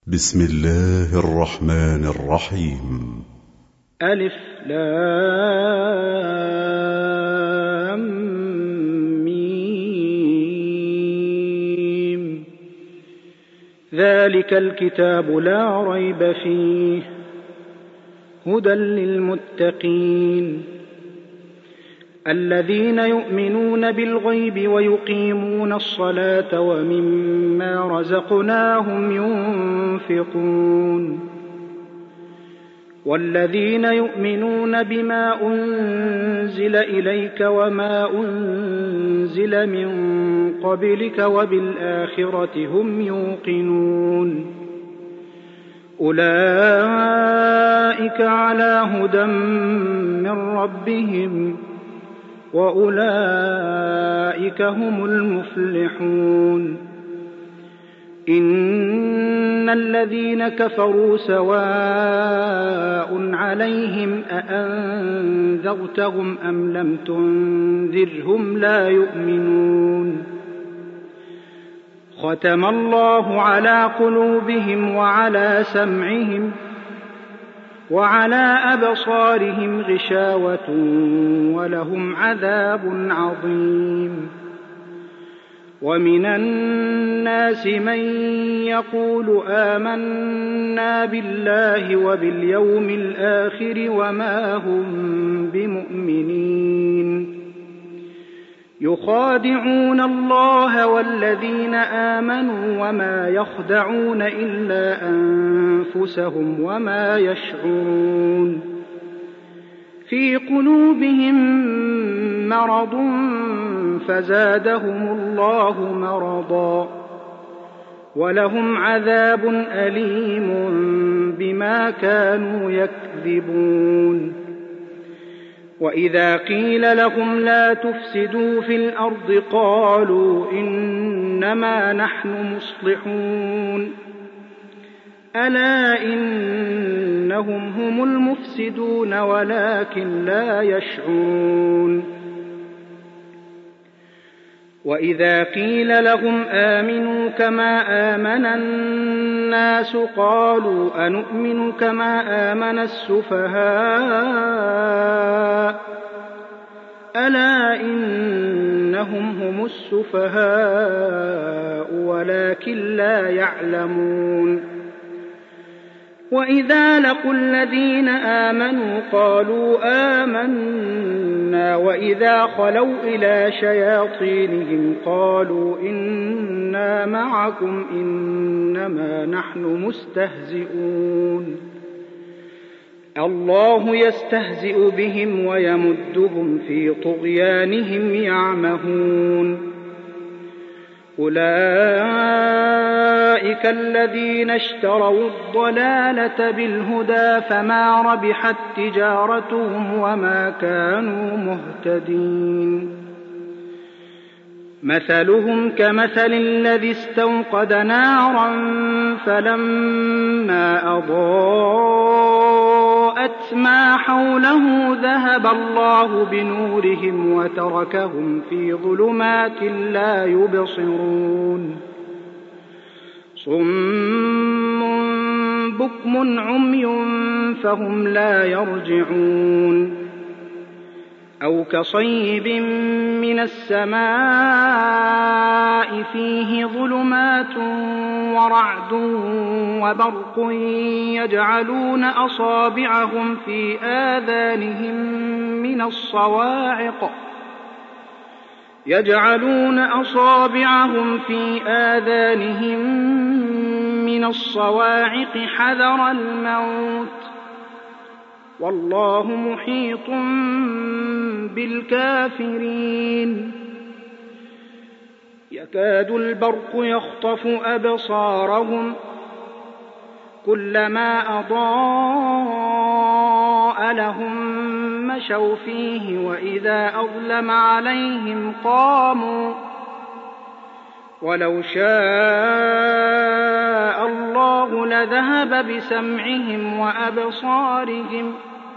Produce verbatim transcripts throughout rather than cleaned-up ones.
بسم الله الرحمن الرحيم. ألف لام ميم. ذلك الكتاب لا ريب فيه هدى للمتقين الذين يؤمنون بالغيب ويقيمون الصلاة ومما رزقناهم ينفقون والذين يؤمنون بما أنزل إليك وما أنزل من قبلك وبالآخرة هم يوقنون أولئك على هدى من ربهم وأولئك هم المفلحون. إن الذين كفروا سواء عليهم أأنذرتهم أم لم تنذرهم لا يؤمنون. ختم الله على قلوبهم وعلى سمعهم وعلى أبصارهم غشاوة ولهم عذاب عظيم. ومن الناس من يقول آمنا بالله وباليوم الآخر وما هم بمؤمنين يخادعون الله والذين آمنوا وما يخدعون إلا أنفسهم وما يشعرون. في قلوبهم مرض فزادهم الله مرضا ولهم عذاب أليم بما كانوا يكذبون. وإذا قيل لهم لا تفسدوا في الأرض قالوا إنما نحن مصلحون ألا إنهم هم المفسدون ولكن لا يشعرون. وإذا قيل لهم آمنوا كما آمن الناس قالوا أنؤمن كما آمن السفهاء ألا إنهم هم السفهاء ولكن لا يعلمون. وإذا لقوا الذين آمنوا قالوا آمنا وإذا خلوا إلى شياطينهم قالوا إنا معكم إنما نحن مستهزئون. الله يستهزئ بهم ويمدهم في طغيانهم يعمهون. أولئك الذين اشتروا الضلالة بالهدى فما ربحت تجارتهم وما كانوا مهتدين. مثلهم كمثل الذي استوقد نارا فلما أضاءت ما حوله ذهب الله بنورهم وتركهم في ظلمات لا يبصرون. صم بكم عمي فهم لا يرجعون. أو كصيب من السماء فيه ظلمات ورعد وبرق يجعلون أصابعهم في آذانهم من الصواعق يجعلون أصابعهم في آذانهم من الصواعق حذر الموت والله محيط بالكافرين. يكاد البرق يخطف أبصارهم كلما أضاء لهم مشوا فيه وإذا أظلم عليهم قاموا ولو شاء الله لذهب بسمعهم وأبصارهم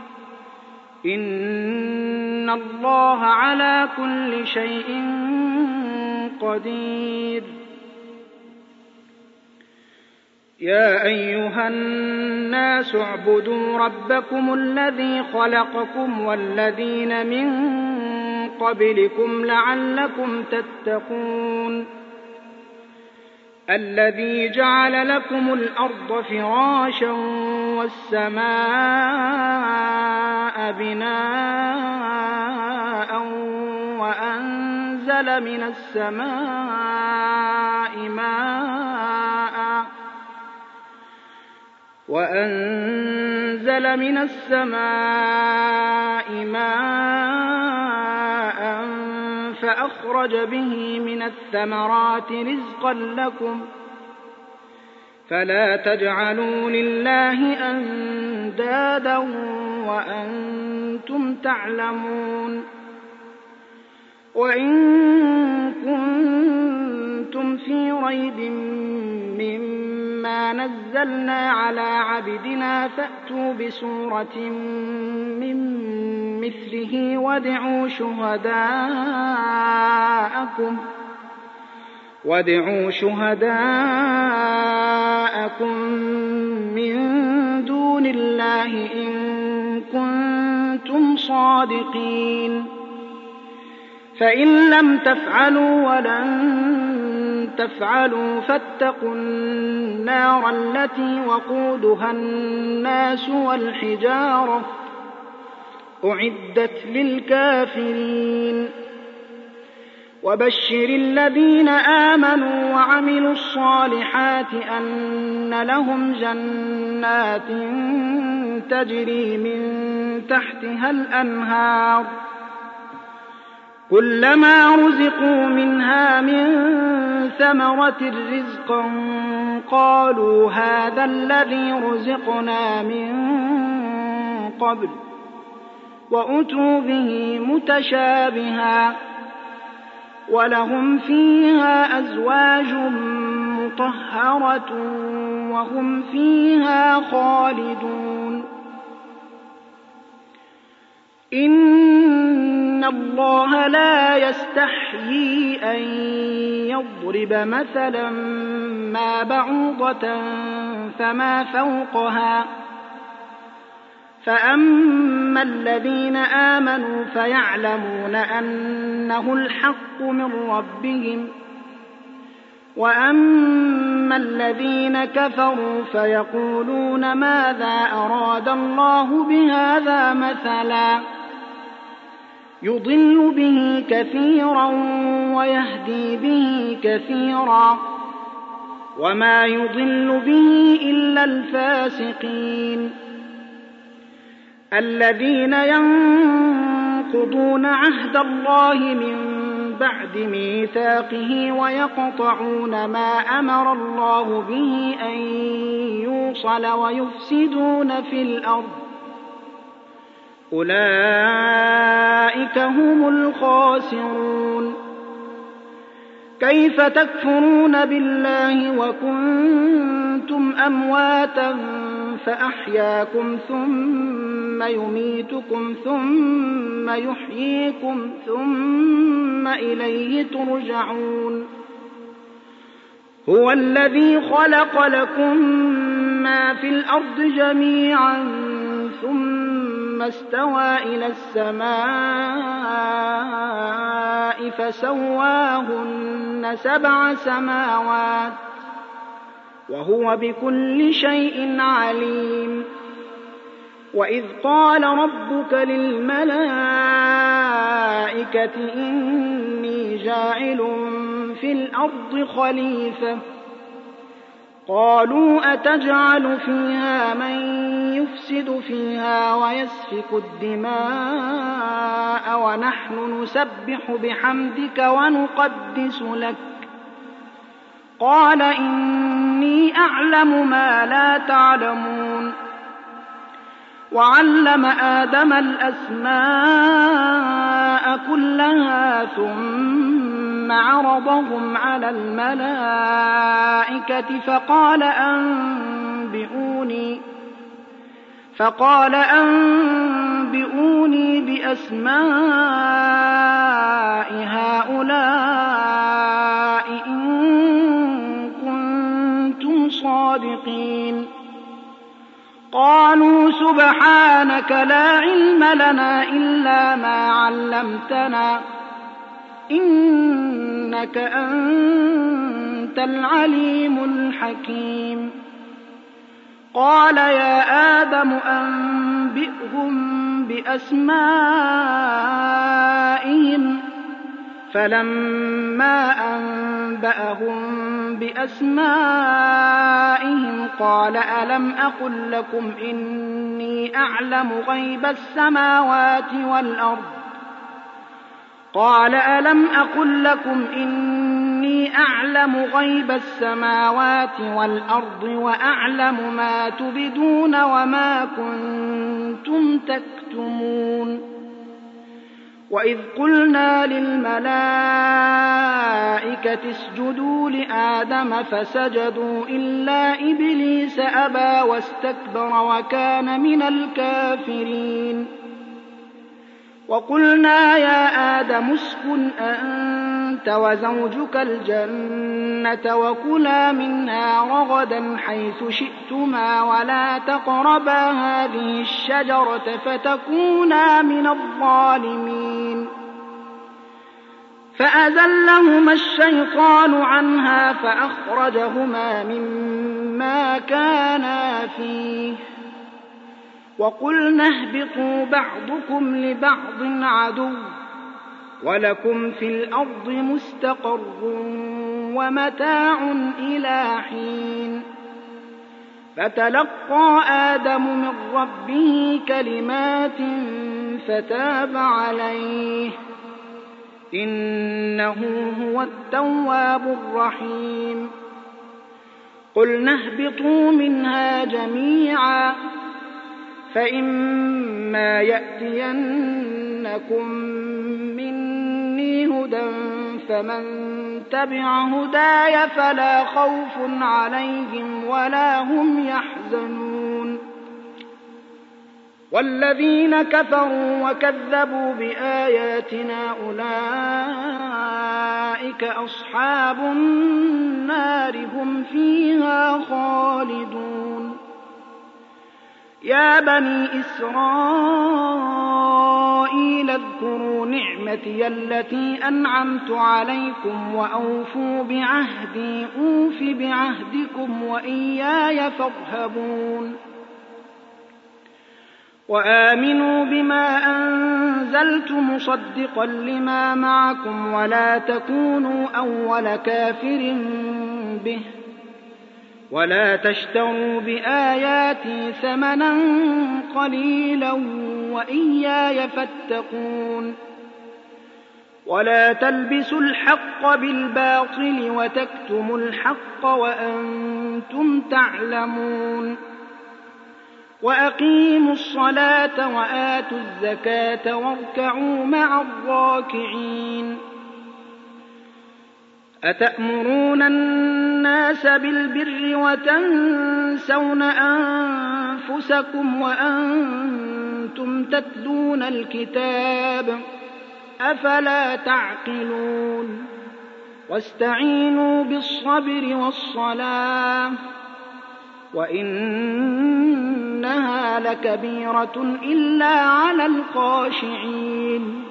إن الله على كل شيء قدير. يا أيها الناس اعبدوا ربكم الذي خلقكم والذين من قبلكم لعلكم تتقون الذي جعل لكم الأرض فراشا والسماء بناء وأنزل من السماء ماء وأنزل من السماء ماء فأخرج به من الثمرات رزقا لكم فلا تجعلوا لله أندادا وأنتم تعلمون وإن كنتم في ريب مما نزلنا على عبدنا فأتوا بسورة من مثله وادعوا شهداءكم وادعوا شهداءكم من دون الله إن كنتم صادقين فإن لم تفعلوا ولن تفعلوا فاتقوا النار التي وقودها الناس والحجارة أعدت للكافرين وبشر الذين آمنوا وعملوا الصالحات أن لهم جنات تجري من تحتها الأنهار كلما رزقوا منها من ثمرة رزقا قالوا هذا الذي رزقنا من قبل وأتوا به متشابها ولهم فيها أزواج مطهرة وهم فيها خالدون إن الله لا يستحيي أن يضرب مثلا ما بعوضة فما فوقها فأما الذين آمنوا فيعلمون أنه الحق من ربهم وأما الذين كفروا فيقولون ماذا أراد الله بهذا مثلا يضل به كثيرا ويهدي به كثيرا وما يضل به إلا الفاسقين الذين ينقضون عهد الله من بعد ميثاقه ويقطعون ما أمر الله به أن يوصل ويفسدون في الأرض أولئك هم الخاسرون كيف تكفرون بالله وكنتم أمواتا فأحياكم ثم يميتكم ثم يحييكم ثم إليه ترجعون هو الذي خلق لكم ما في الأرض جميعا ثم استوى إلى السماء فسواهن سبع سماوات وهو بكل شيء عليم وإذ قال ربك للملائكة إني جاعل في الأرض خليفة قالوا أتجعل فيها من يفسد فيها ويسفك الدماء ونحن نسبح بحمدك ونقدس لك قال إني أعلم ما لا تعلمون وعلم آدم الأسماء كلها ثم عرضهم على الملائكة فقال أنبئوني فقال أنبئوني بأسماء هؤلاء إن كنتم صادقين قالوا سبحانك لا علم لنا إلا ما علمتنا إنك أنت العليم الحكيم قال يا آدم أنبئهم بأسمائهم فلما أنبأهم بأسمائهم قال ألم أقل لكم إني أعلم غيب السماوات والأرض قال ألم أقل لكم إني أعلم غيب السماوات والأرض وأعلم ما تبدون وما كنتم تكتمون وإذ قلنا للملائكة اسجدوا لآدم فسجدوا إلا إبليس أبى واستكبر وكان من الكافرين وقلنا يا آدم اسكن أنت وزوجك الجنة وكلا منها رغدا حيث شئتما ولا تقربا هذه الشجرة فتكونا من الظالمين فأزلهما الشيطان عنها فأخرجهما مما كانا فيه وقلنا اهبطوا بعضكم لبعض عدو ولكم في الأرض مستقر ومتاع إلى حين فتلقى آدم من ربه كلمات فتاب عليه إنه هو التواب الرحيم قلنا اهبطوا منها جميعا فإما يأتينكم مني هدى فمن تبع هداي فلا خوف عليهم ولا هم يحزنون والذين كفروا وكذبوا بآياتنا أولئك أصحاب النار هم فيها خالدون يا بني إسرائيل اذكروا نعمتي التي أنعمت عليكم وأوفوا بعهدي أوف بعهدكم وإياي فارهبون وآمنوا بما أنزلت مصدقا لما معكم ولا تكونوا أول كافر به ولا تشتروا بآياتي ثمنا قليلا وإياي فاتقون ولا تلبسوا الحق بالباطل وتكتموا الحق وأنتم تعلمون وأقيموا الصلاة وآتوا الزكاة واركعوا مع الراكعين أتأمرون الناس بالبر وتنسون أنفسكم وأنتم تتلون الكتاب أفلا تعقلون واستعينوا بالصبر والصلاة وإنها لكبيرة إلا على الخاشعين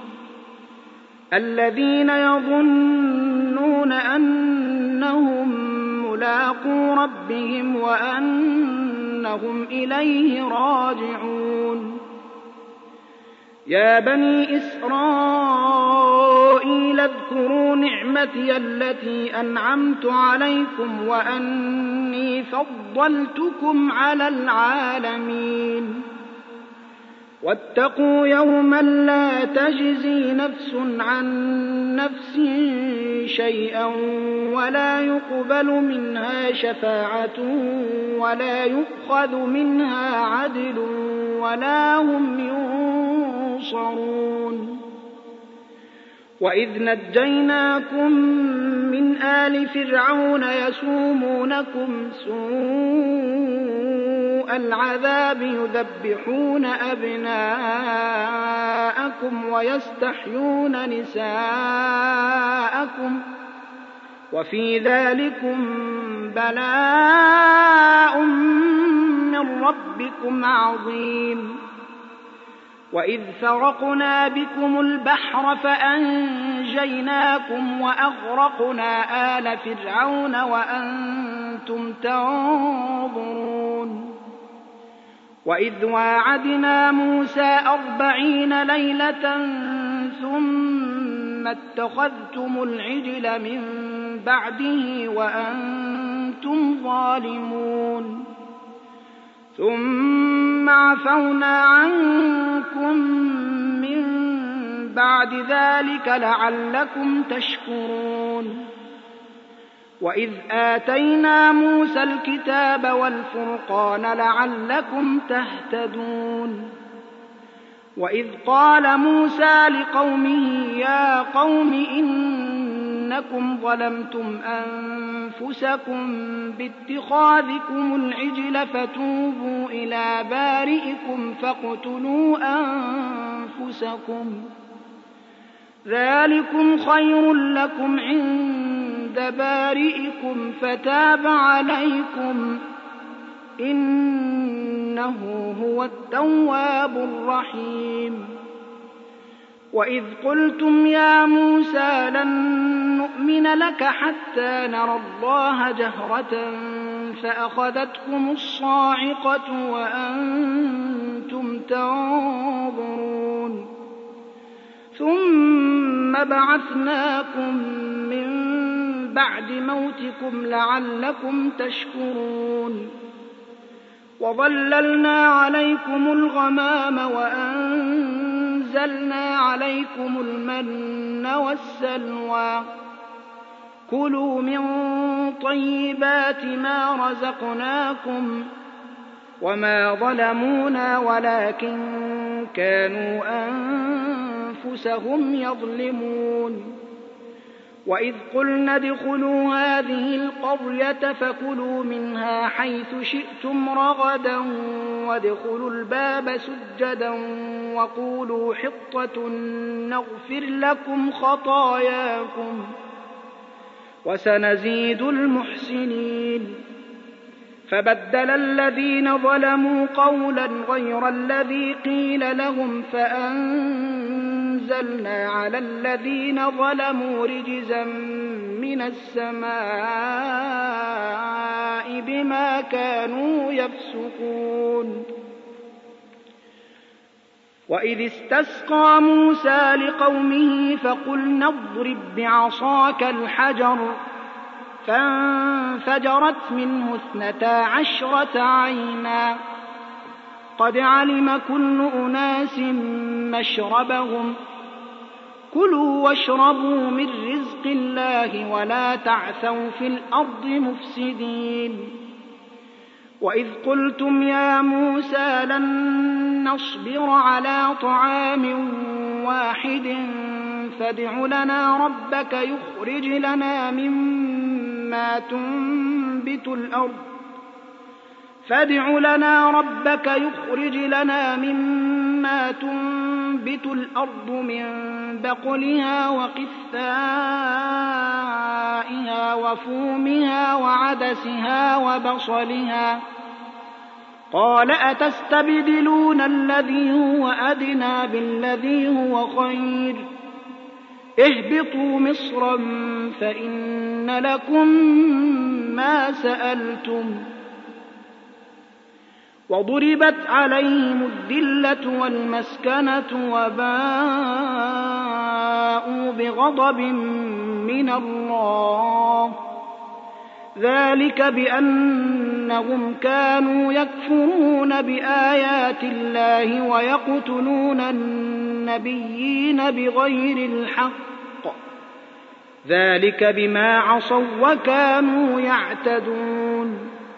الذين يظنون أنهم ملاقو ربهم وأنهم إليه راجعون يا بني إسرائيل اذكروا نعمتي التي أنعمت عليكم وأني فضلتكم على العالمين واتقوا يوما لا تجزي نفس عن نفس شيئا ولا يقبل منها شفاعة ولا يؤخذ منها عدل ولا هم ينصرون وإذ نجيناكم من آل فرعون يسومونكم سوء العذاب يذبحون أبناءكم ويستحيون نساءكم وفي ذلكم بلاء من ربكم عظيم. وإذ فرقنا بكم البحر فأنجيناكم وأغرقنا آل فرعون وأنتم تنظرون. وإذ واعدنا موسى أربعين ليلة ثم اتخذتم العجل من بعده وأنتم ظالمون. ثم عفونا عنكم من بعد ذلك لعلكم تشكرون. وإذ آتينا موسى الكتاب والفرقان لعلكم تهتدون. وإذ قال موسى لقومه يا قوم إنكم ظلمتم أنفسكم باتخاذكم العجل فتوبوا إلى بارئكم فاقتلوا أنفسكم ذلكم خير لكم عند بارئكم فتاب عليكم إنه هو التواب الرحيم. وإذ قلتم يا موسى لن نؤمن لك حتى نرى الله جهرة فأخذتكم الصاعقة وأنتم تنظرون. ثم بعثناكم من بعد موتكم لعلكم تشكرون. وظللنا عليكم الغمام وأنزلنا عليكم المن والسلوى كلوا من طيبات ما رزقناكم وما ظلمونا ولكن كانوا أنفسهم يظلمون. وإذ قلنا ادخلوا هذه القرية فكلوا منها حيث شئتم رغدا وادخلوا الباب سجدا وقولوا حطة نغفر لكم خطاياكم وسنزيد المحسنين. فبدل الذين ظلموا قولا غير الذي قيل لهم فأنزلنا على الذين ظلموا رجزا من السماء بما كانوا يفسقون. وإذ استسقى موسى لقومه فقلنا اضرب بعصاك الحجر فانفجرت منه اثنتا عشرة عينا قد علم كل أناس مشربهم كلوا واشربوا من رزق الله ولا تعثوا في الأرض مفسدين. وإذ قلتم يا موسى لن نصبر على طعام واحد فادع لنا ربك يخرج لنا مما تنبت الأرض فادع لنا ربك يخرج لنا مما تنبت الأرض من بقلها وقثائها وفومها وعدسها وبصلها قال أتستبدلون الذي هو أدنى بالذي هو خير اهبطوا مصرا فإن لكم ما سألتم وضربت عليهم الذلة والمسكنة وباءوا بغضب من الله ذلك بأنهم كانوا يكفرون بآيات الله ويقتلون النبيين بغير الحق ذلك بما عصوا وكانوا يعتدون.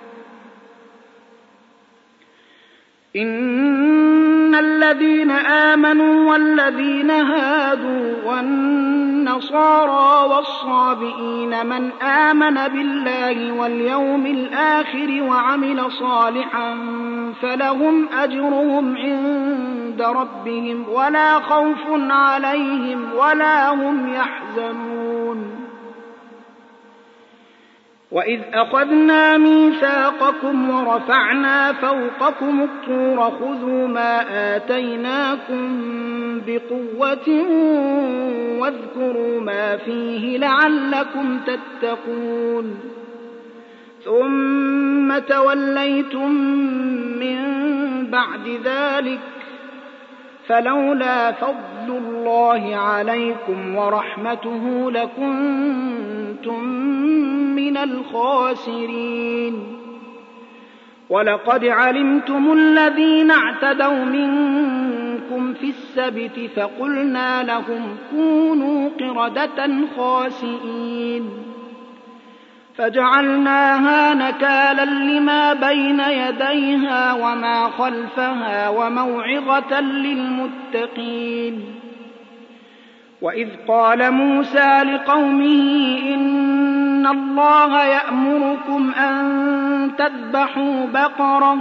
إن الذين آمنوا والذين هادوا والنصارى والصابئين من آمن بالله واليوم الآخر وعمل صالحا فلهم أجرهم عند ربهم ولا خوف عليهم ولا هم يحزنون. وإذ أخذنا ميثاقكم ورفعنا فوقكم الطور خذوا ما آتيناكم بقوة واذكروا ما فيه لعلكم تتقون ثم توليتم من بعد ذلك فلولا فضل الله عليكم ورحمته لكنتم من الخاسرين ولقد علمتم الذين اعتدوا منكم في السبت فقلنا لهم كونوا قردة خاسئين فجعلناها نكالا لما بين يديها وما خلفها وموعظة للمتقين وإذ قال موسى لقومه إن الله يأمركم أن تذبحوا بقرة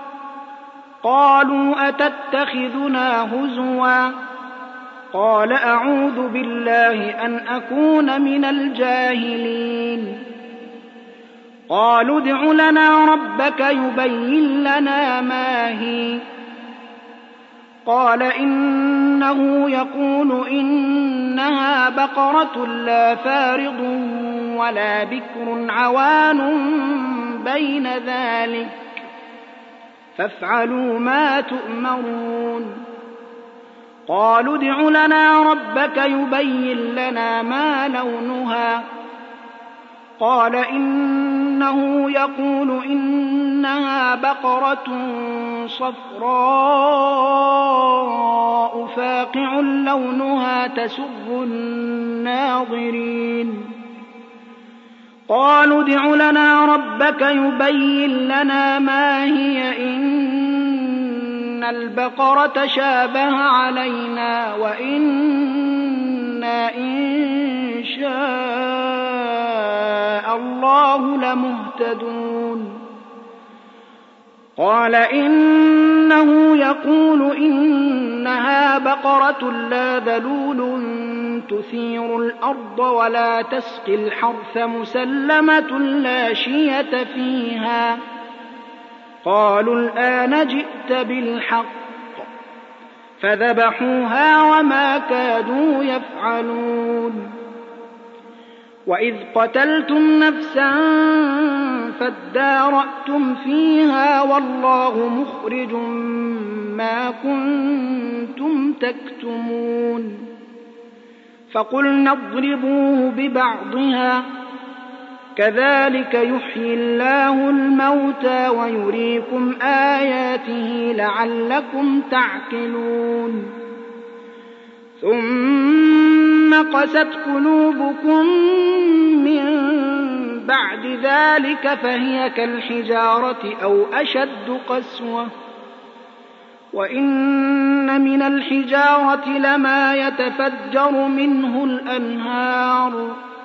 قالوا أتتخذنا هزوا قال أعوذ بالله أن أكون من الجاهلين قالوا ادع لنا ربك يبين لنا ما هي قال إنه يقول إنها بقرة لا فارض ولا بكر عوان بين ذلك فافعلوا ما تؤمرون قالوا ادع لنا ربك يبين لنا ما لونها قال إنه يقول إنها بقرة صفراء فاقع لونها تسر الناظرين قالوا ادع لنا ربك يبين لنا ما هي إن البقرة شابه علينا وإنا إن شاء الله لمهتدون قال إنه يقول إنها بقرة لا ذلول تثير الأرض ولا تسقي الحرث مسلمة لا شية فيها قالوا الآن جئت بالحق فذبحوها وما كادوا يفعلون وإذ قتلتم نفسا فادارأتم فيها والله مخرج ما كنتم تكتمون فقلنا اضربوه ببعضها كذلك يحيي الله الموتى ويريكم آياته لعلكم تعقلون ثم قست قلوبكم من بعد ذلك فهي كالحجارة أو أشد قسوة وإن من الحجارة لما يتفجر منه الأنهار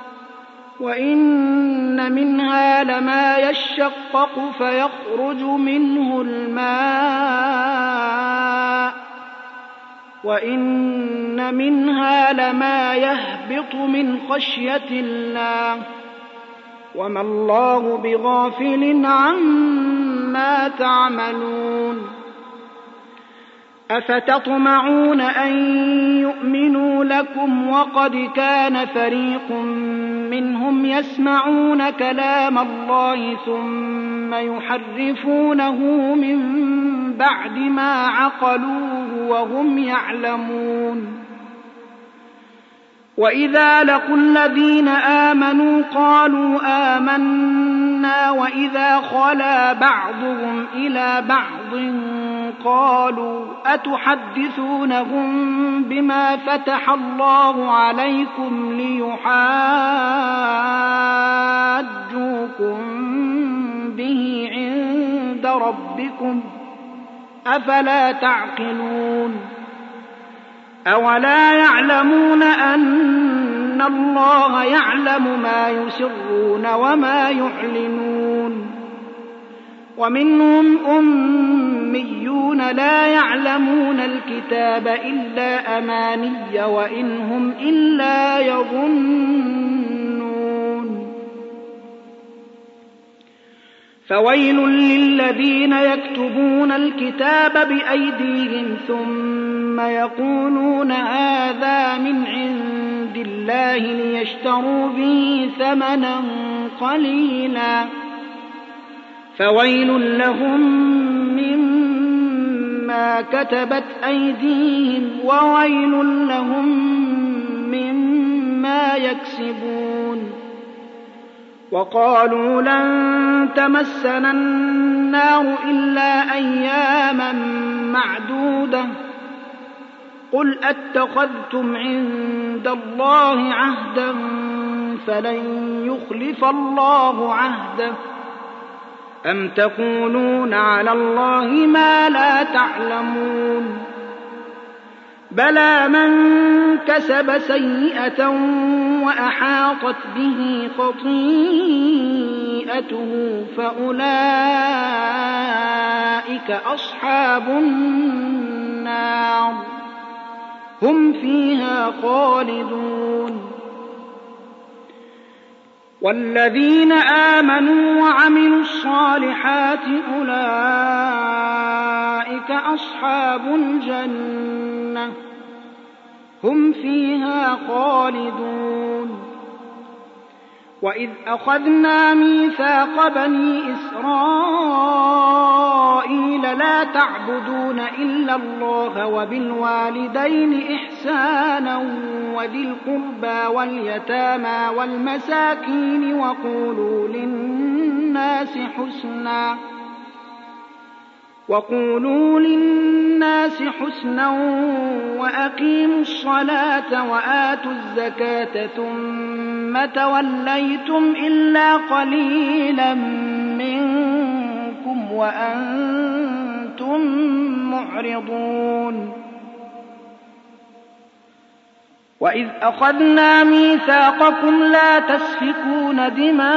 وإن منها لما يشقق فيخرج منه الماء وإن منها لما يهبط من خشية الله وما الله بغافل عما تعملون أفتطمعون أن يؤمنوا لكم وقد كان فريق منهم يسمعون كلام الله ثم يحرفونه من بعد ما عقلوه وهم يعلمون وإذا لقوا الذين آمنوا قالوا آمنا وإذا خلا بعضهم إلى بعض قالوا أتحدثونهم بما فتح الله عليكم ليحاجوكم به عند ربكم أفلا تعقلون أولا يعلمون أن الله يعلم ما يسرون وما يعلنون ومنهم أميون لا يعلمون الكتاب إلا أماني وإن هم إلا يظنون فويل للذين يكتبون الكتاب بأيديهم ثم يقولون هذا من عند الله ليشتروا به ثمنا قليلا فويل لهم مما كتبت أيديهم وويل لهم مما يكسبون. وقالوا لن تمسنا النار إلا أياما معدودة قل أتخذتم عند الله عهدا فلن يخلف الله عهده أم تقولون على الله ما لا تعلمون بلى من كسب سيئة وأحاطت به خطيئته فأولئك أصحاب النار هم فيها خالدون. والذين آمنوا وعملوا الصالحات أولئك أصحاب الجنة هم فيها خالدون. وإذ أخذنا ميثاق بني إسرائيل لا تعبدون إلا الله وبالوالدين إحسانا وذي القربى واليتامى والمساكين وقولوا للناس حسنا وقولوا للناس حسنا وأقيموا الصلاة وآتوا الزكاة ثم توليتم إلا قليلا منكم وأنتم معرضون. وإذ أخذنا ميثاقكم لا تسفكون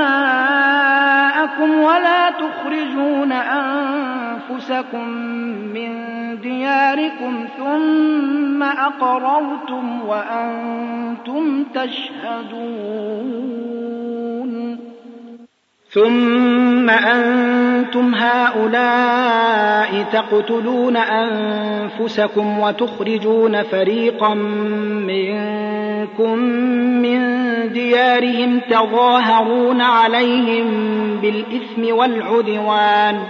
دماءكم ولا تخرجون أنفسكم من دياركم ثم أقررتم وأنتم تشهدون ثم أنتم هؤلاء تقتلون أنفسكم وتخرجون فريقا منكم من ديارهم تظاهرون عليهم بالإثم والعدوان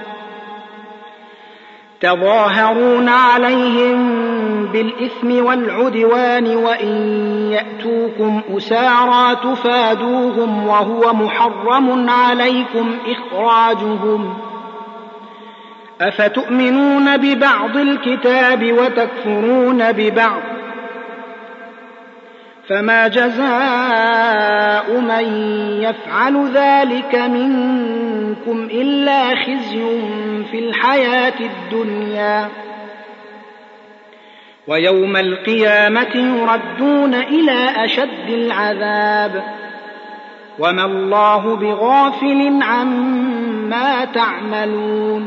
تظاهرون عليهم بالإثم والعدوان وإن يأتوكم أسارى تفادوهم وهو محرم عليكم إخراجهم أفتؤمنون ببعض الكتاب وتكفرون ببعض فما جزاء من يفعل ذلك منكم إلا خزي في الحياة الدنيا ويوم القيامة يردون إلى أشد العذاب وما الله بغافل عما تعملون.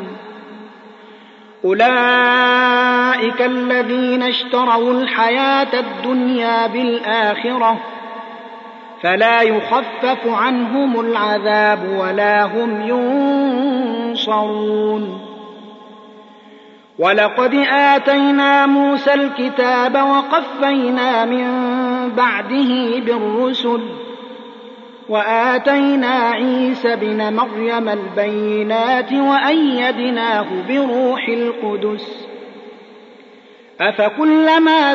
أولئك الذين اشتروا الحياة الدنيا بالآخرة فلا يخفف عنهم العذاب ولا هم ينصرون. ولقد آتينا موسى الكتاب وقفينا من بعده بالرسل وآتينا عيسى ابن مريم البينات وأيدناه بروح القدس أفكلما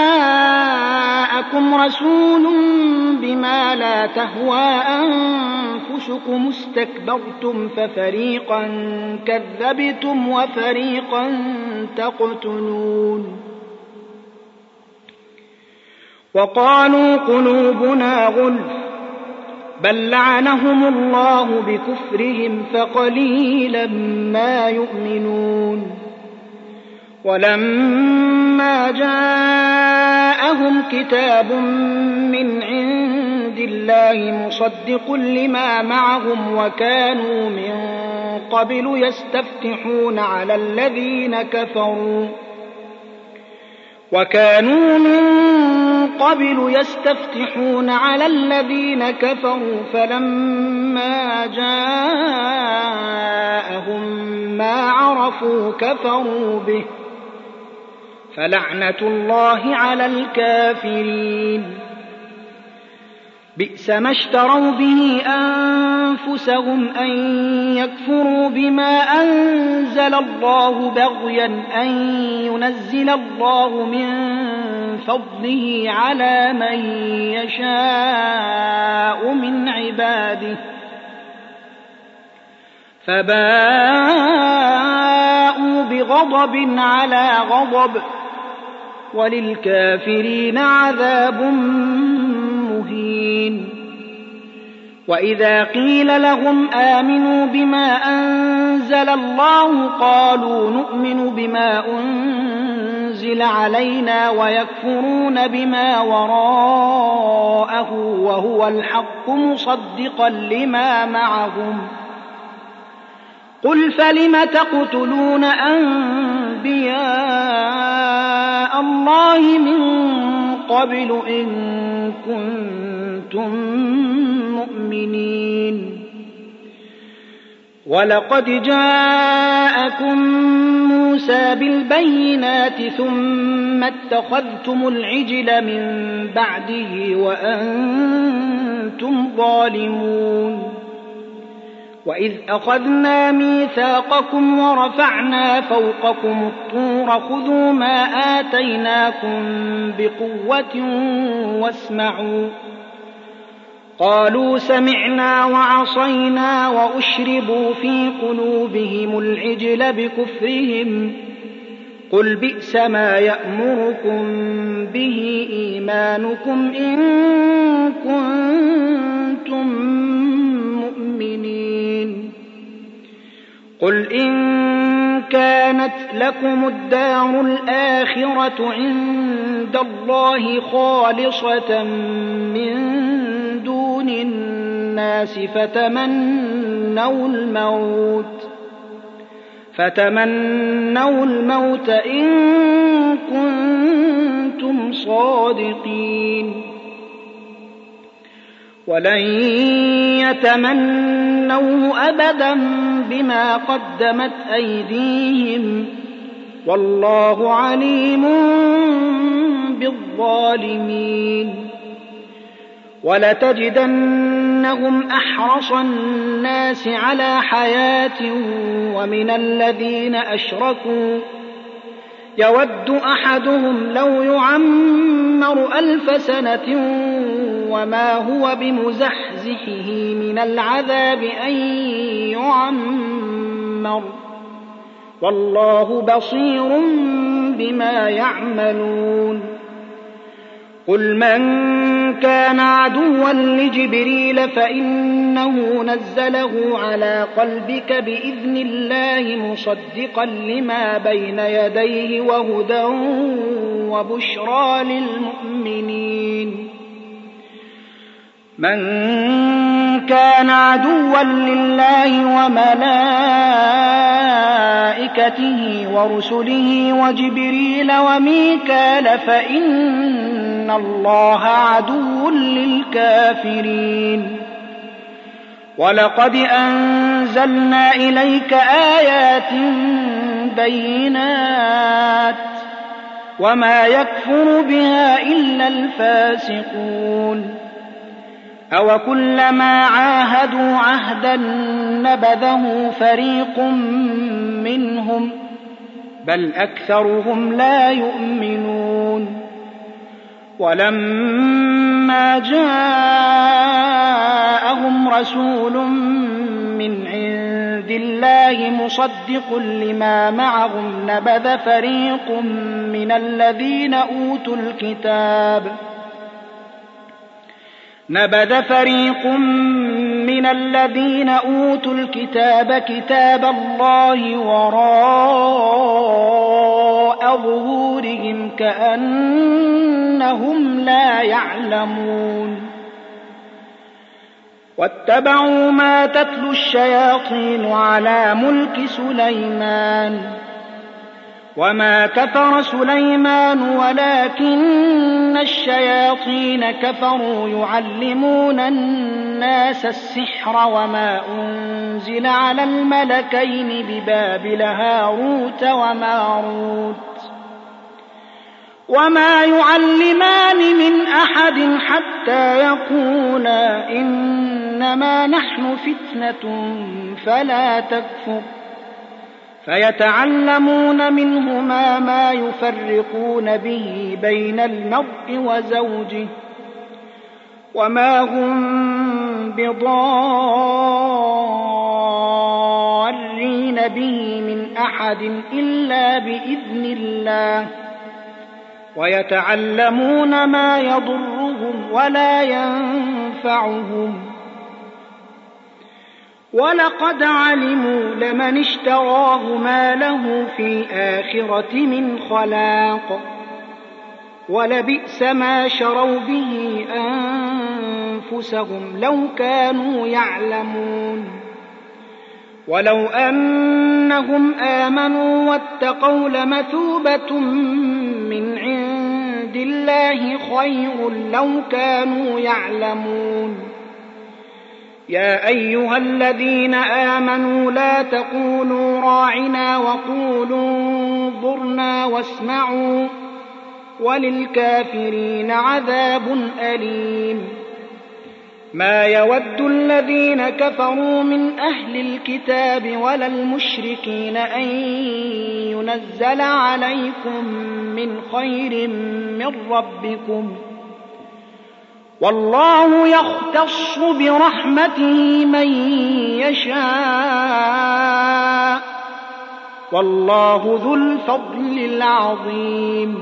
جاءكم رسول بما لا تهوى أنفسكم استكبرتم ففريقا كذبتم وفريقا تقتلون. وقالوا قلوبنا غلف بل لعنهم الله بكفرهم فقليلا ما يؤمنون. ولما جاءهم كتاب من عند الله مصدق لما معهم وكانوا من قبل يستفتحون على الذين كفروا وكانوا من قبل يستفتحون على الذين كفروا فلما جاءهم جاءهم ما عرفوا كفروا به فلعنة الله على الكافرين. بئس ما اشتروا به أنفسهم أن يكفروا بما أنزل الله بغيا أن ينزل الله من فضله على من يشاء من عباده فباءوا بغضب على غضب وللكافرين عذاب مهين. وإذا قيل لهم آمنوا بما أنزل الله قالوا نؤمن بما أنزل علينا ويكفرون بما وراءه وهو الحق مصدقا لما معهم. قل فلم تقتلون أنبياء الله من قبل إن كنتم مؤمنين. ولقد جاءكم موسى بالبينات ثم اتخذتم العجل من بعده وأنتم ظالمون. وإذ أخذنا ميثاقكم ورفعنا فوقكم الطور خذوا ما آتيناكم بقوة واسمعوا. قالوا سمعنا وعصينا وأشربوا في قلوبهم العجل بكفرهم. قل بئس ما يأمركم به إيمانكم إن كنتم مؤمنين. قل إن كانت لكم الدار الآخرة عند الله خالصة من دون الناس فتمنوا الموت فتمنوا الموت إن كنتم صادقين. ولن يتمنوه أبدا بما قدمت أيديهم والله عليم بالظالمين. ولتجدنهم أحرص الناس على حياة ومن الذين أشركوا يود أحدهم لو يعمر ألف سنة وما هو بمزحزحه من العذاب أن يعمر والله بصير بما يعملون. قل من كان عدوا لجبريل فإنه نزله على قلبك بإذن الله مصدقا لما بين يديه وهدى وبشرى للمؤمنين. من كان عدوا لله وملائكته ورسله وجبريل وميكال فإن الله عدو للكافرين. ولقد أنزلنا إليك آيات بينات وما يكفر بها إلا الفاسقون. أوكلما عاهدوا عهدا نبذه فريق منهم بل أكثرهم لا يؤمنون. ولما جاءهم رسول من عند الله مصدق لما معهم نبذ فريق من الذين أوتوا الكتاب نبذ فريق من الذين أوتوا الكتاب كتاب الله وراء ظهورهم كأنهم لا يعلمون. واتبعوا ما تتلو الشياطين على ملك سليمان وما كفر سليمان ولكن الشياطين كفروا يعلمون الناس السحر وما أنزل على الملكين ببابل هاروت وماروت وما يعلمان من أحد حتى يقولا إنما نحن فتنة فلا تكفر فيتعلمون منهما ما يفرقون به بين المرء وزوجه وما هم بضارين به من أحد إلا بإذن الله ويتعلمون ما يضرهم ولا ينفعهم ولقد علموا لمن اشتراه ما له في الآخرة من خلاق ولبئس ما شروا به أنفسهم لو كانوا يعلمون ولو أنهم آمنوا واتقوا لمثوبة من عند الله خير لو كانوا يعلمون يا أيها الذين آمنوا لا تقولوا راعنا وقولوا انظرنا واسمعوا وللكافرين عذاب أليم ما يود الذين كفروا من أهل الكتاب ولا المشركين أن ينزل عليكم من خير من ربكم والله يختص برحمته من يشاء والله ذو الفضل العظيم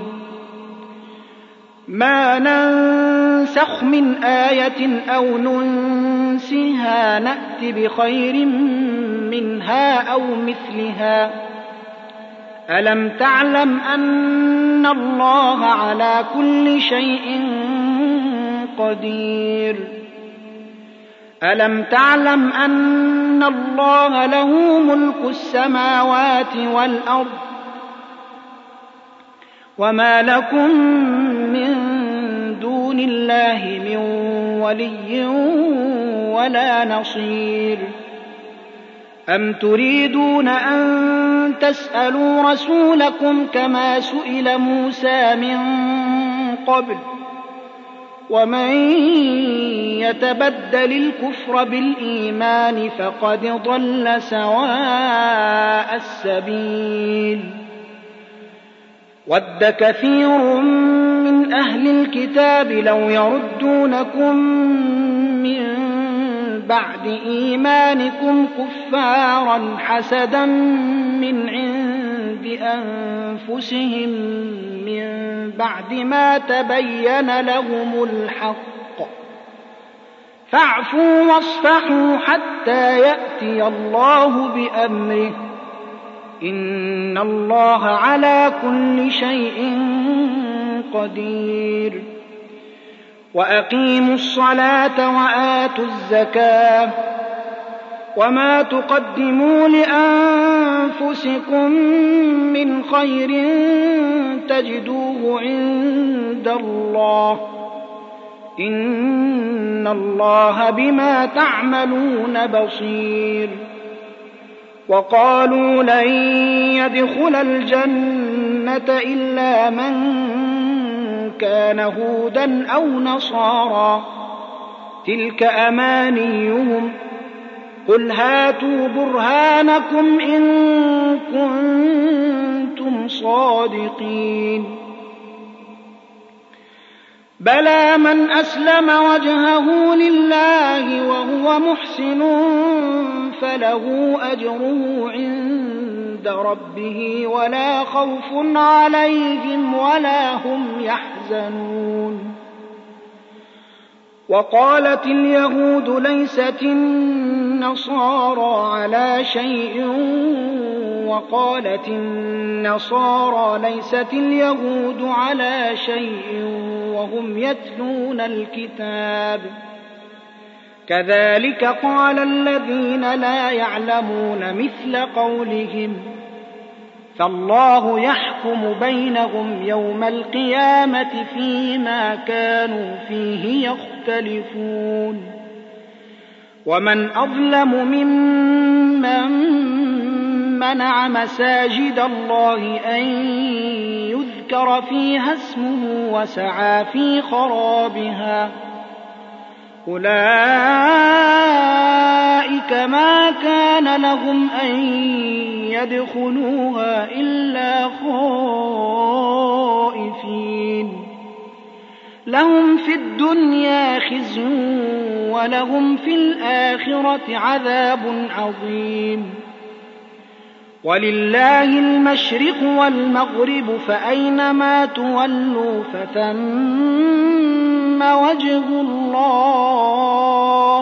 ما ننسخ من آية أو ننسها نأت بخير منها أو مثلها ألم تعلم أن الله على كل شيء قدير ألم تعلم أن الله له ملك السماوات والأرض وما لكم من دون الله من ولي ولا نصير أم تريدون أن تسألوا رسولكم كما سئل موسى من قبل ومن يتبدل الكفر بالإيمان فقد ضل سواء السبيل ود كثير من أهل الكتاب لو يردونكم من بعد إيمانكم كفارا حسدا من عند أنفسهم من بعد ما تبين لهم الحق فاعفوا واصفحوا حتى يأتي الله بأمره إن الله على كل شيء قدير وأقيموا الصلاة وآتوا الزكاة وما تقدموا لأنفسكم من خير تجدوه عند الله إن الله بما تعملون بصير وقالوا لن يدخل الجنة إلا من كان هودا أو نصارى تلك أمانيهم قل هاتوا برهانكم إن كنتم صادقين بلى من أسلم وجهه لله وهو محسن فله أجره عند ربه ولا خوف عليهم ولا هم يحزنون وقالت اليهود ليست النصارى على شيء وقالت النصارى ليست اليهود على شيء وهم يتلون الكتاب كذلك قال الذين لا يعلمون مثل قولهم فالله يحكم بينهم يوم القيامة فيما كانوا فيه يختلفون ومن أظلم ممن منع مساجد الله أن يذكر فيها اسمه وسعى في خرابها أولئك ما كان لهم أن يدخلوها إلا خائفين لهم في الدنيا خزي ولهم في الآخرة عذاب عظيم ولله المشرق والمغرب فأينما تولوا فثم وجه الله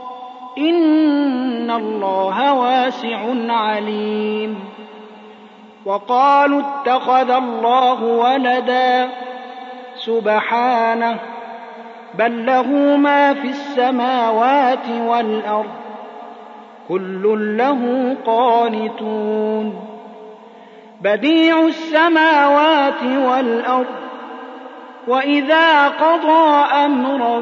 إن الله واسع عليم وقالوا اتخذ الله ولدا سبحانه بل له ما في السماوات والأرض كل له قانتون بديع السماوات والأرض وإذا قضى أمرا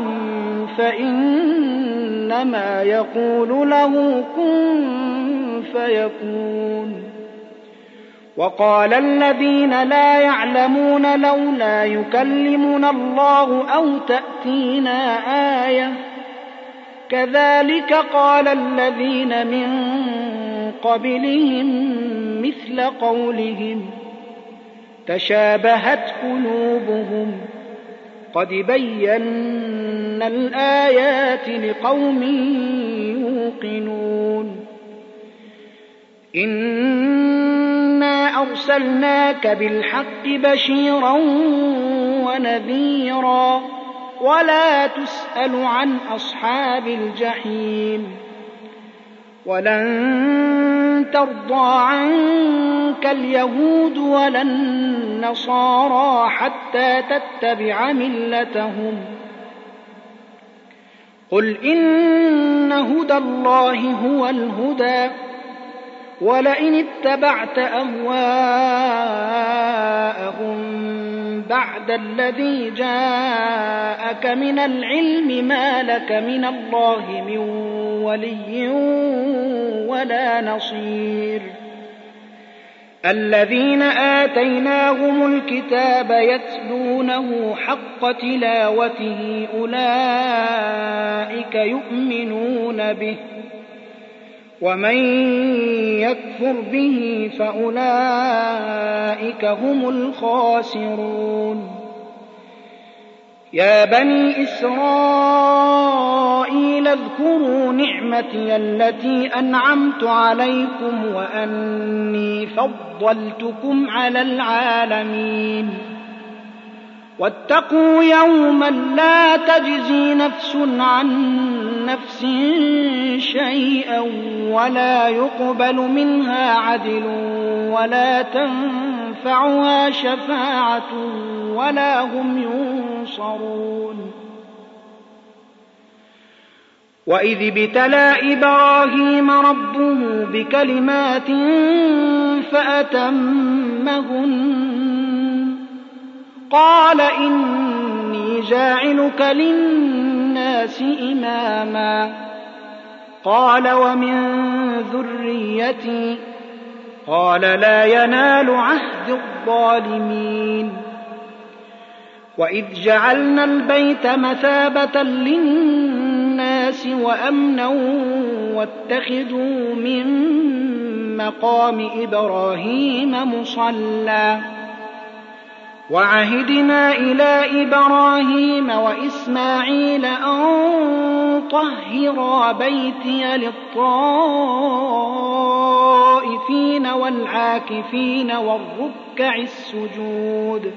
فإنما يقول له كن فيكون وقال الذين لا يعلمون لولا يكلمنا الله أو تأتينا آية كذلك قال الذين من قبلهم مثل قولهم تشابهت قلوبهم قد بينا الآيات لقوم يوقنون إنا أرسلناك بالحق بشيرا ونذيرا ولا تسأل عن أصحاب الجحيم ولن ترضى عنك اليهود ولا النصارى حتى تتبع ملتهم قل إن هدى الله هو الهدى ولئن اتبعت أهواءهم بعد الذي جاءك من العلم ما لك من الله من ولي ولا نصير الذين آتيناهم الكتاب يتلونه حق تلاوته أولئك يؤمنون به ومن يكفر به فأولئك هم الخاسرون يا بني إسرائيل اذكروا نعمتي التي أنعمت عليكم وأني فضلتكم على العالمين واتقوا يوما لا تجزي نفس عن نفس شيئا ولا يقبل منها عدل ولا تنفعها شفاعة ولا هم ينصرون وإذ ابتلى إبراهيم ربه بكلمات فأتمهن قال إني جاعلك للناس إماما قال ومن ذريتي قال لا ينال عهد الظالمين وإذ جعلنا البيت مثابة للناس وأمنا واتخذوا من مقام إبراهيم مصلى وعهدنا إلى إبراهيم وإسماعيل أن طهرا بيتي للطائفين والعاكفين والركع السجود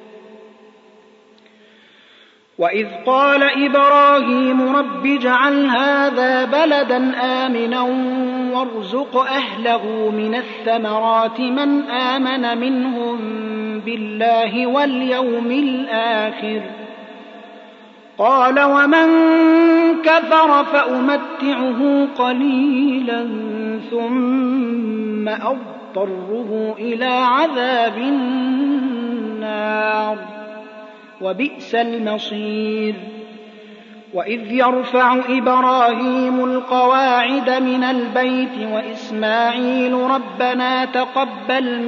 وإذ قال إبراهيم رب اجعل هذا بلدا آمنا وارزق أهله من الثمرات من آمن منهم بالله واليوم الآخر قال ومن كفر فأمتعه قليلا ثم أضطره فنضطره إلى عذاب النار وبئس المصير. وإذ يرفع إبراهيم القواعد من البيت وإسماعيل ربنا تقبل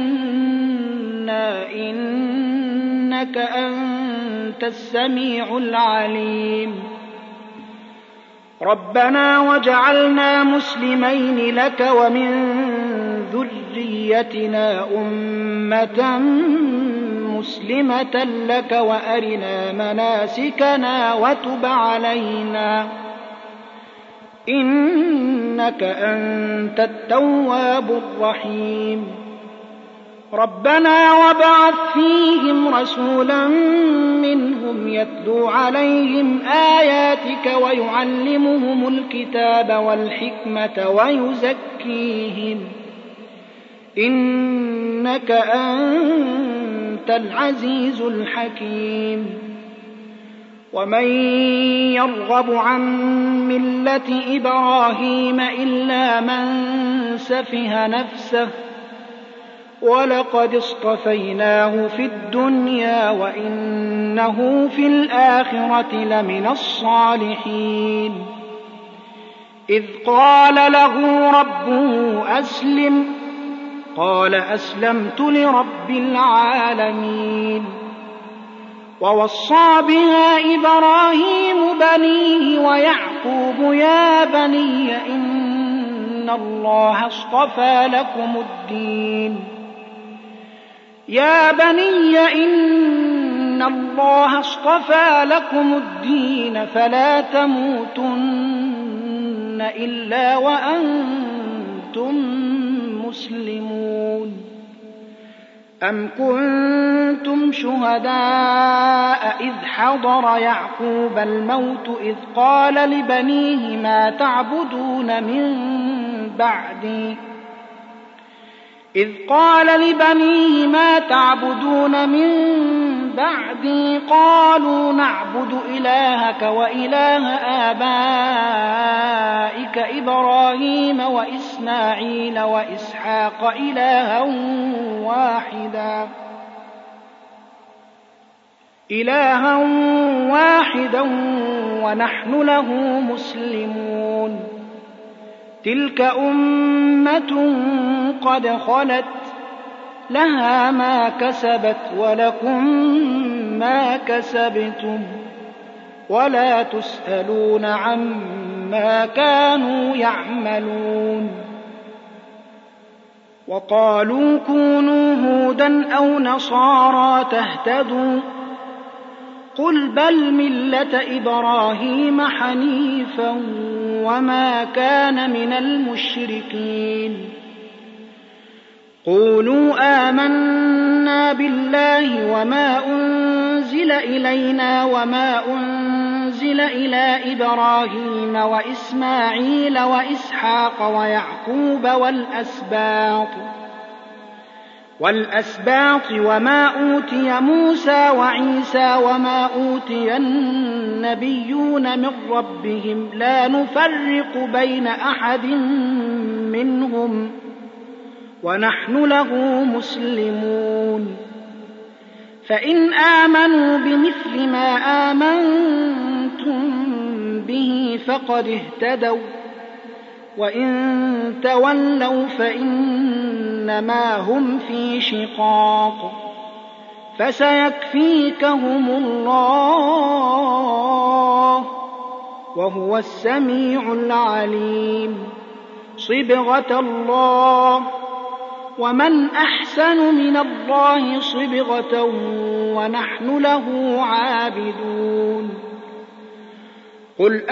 منا إنك أنت السميع العليم. ربنا واجعلنا مسلمين لك ومن ذريتنا أمة مسلمة لك وأرنا مناسكنا وتب علينا إنك أنت التواب الرحيم. ربنا وابعث فيهم رسولا منهم يتلو عليهم آياتك ويعلمهم الكتاب والحكمة ويزكيهم إنك أنت العزيز الحكيم. ومن يرغب عن ملة إبراهيم إلا من سفه نفسه ولقد اصطفيناه في الدنيا وإنه في الآخرة لمن الصالحين. إذ قال له ربه أسلم قال أسلمت لرب العالمين. ووصى بها إبراهيم بنيه ويعقوب يا بني إن الله اصطفى لكم الدين يا بني إن الله اصطفى لكم الدين فلا تموتن إلا وأنتم مسلمون. أم كنتم شهداء إذ حضر يعقوب الموت إذ قال لبنيه ما تعبدون من بعدي إذ قال لبنيه ما تعبدون من بعدي قالوا نعبد إلهك وإله آبائك إبراهيم وإسماعيل وإسحاق إلها واحدا إلها واحدا ونحن له مسلمون. تلك أمة قد خلت لها ما كسبت ولكم ما كسبتم ولا تسألون عما كانوا يعملون. وقالوا كونوا هودا أو نصارى تهتدوا قل بل ملة إبراهيم حنيفا وما كان من المشركين. قولوا آمنا بالله وما أنزل إلينا وما أنزل إلى إبراهيم وإسماعيل وإسحاق ويعقوب والأسباط والأسباط وما أوتي موسى وعيسى وما أوتي النبيون من ربهم لا نفرق بين أحد منهم ونحن له مسلمون. فإن آمنوا بمثل ما آمنتم به فقد اهتدوا وإن تولوا فإنما هم في شقاق فسيكفيكهم الله وهو السميع العليم. صبغة الله ومن أحسن من الله صبغة ونحن له عابدون. قل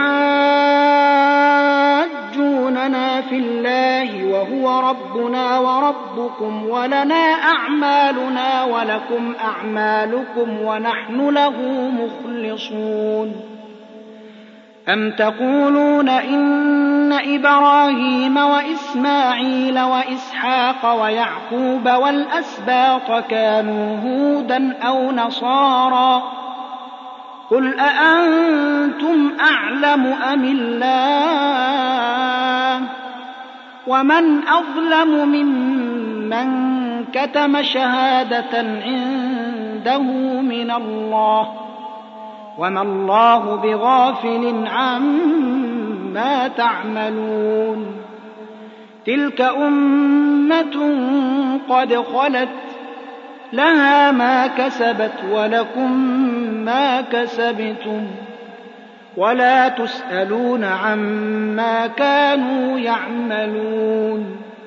أتحاجوننا في الله وهو ربنا وربكم ولنا أعمالنا ولكم أعمالكم ونحن له مخلصون. أم تقولون إن إبراهيم وإسماعيل وإسحاق ويعقوب والأسباط كانوا هودا أو نصارى قل أأنتم أعلم أم الله ومن أظلم ممن كتم شهادة عنده من الله وما الله بغافل عما تعملون تلك أمة قد خلت لها ما كسبت ولكم ما كسبتم ولا تسألون عما كانوا يعملون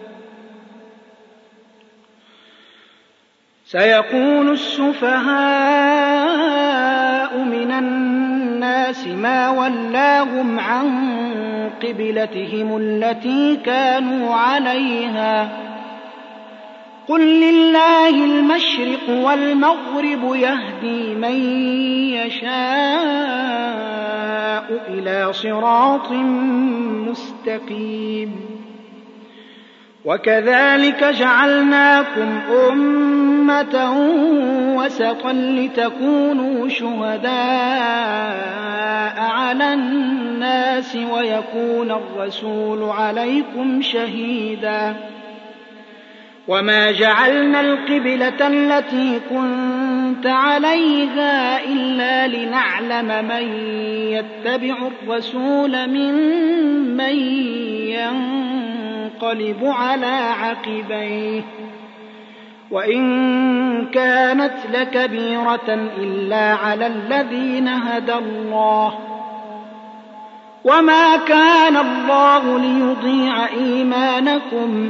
سيقول السفهاء من الناس ما ولاهم عن قبلتهم التي كانوا عليها قل لله المشرق والمغرب يهدي من يشاء إلى صراط مستقيم وكذلك جعلناكم أمة وسطا لتكونوا شهداء على الناس ويكون الرسول عليكم شهيدا وما جعلنا القبلة التي كنت عليها إلا لنعلم من يتبع الرسول ممن ينقلب على عقبيه وإن كانت لكبيرة إلا على الذين هدى الله وما كان الله ليضيع إيمانكم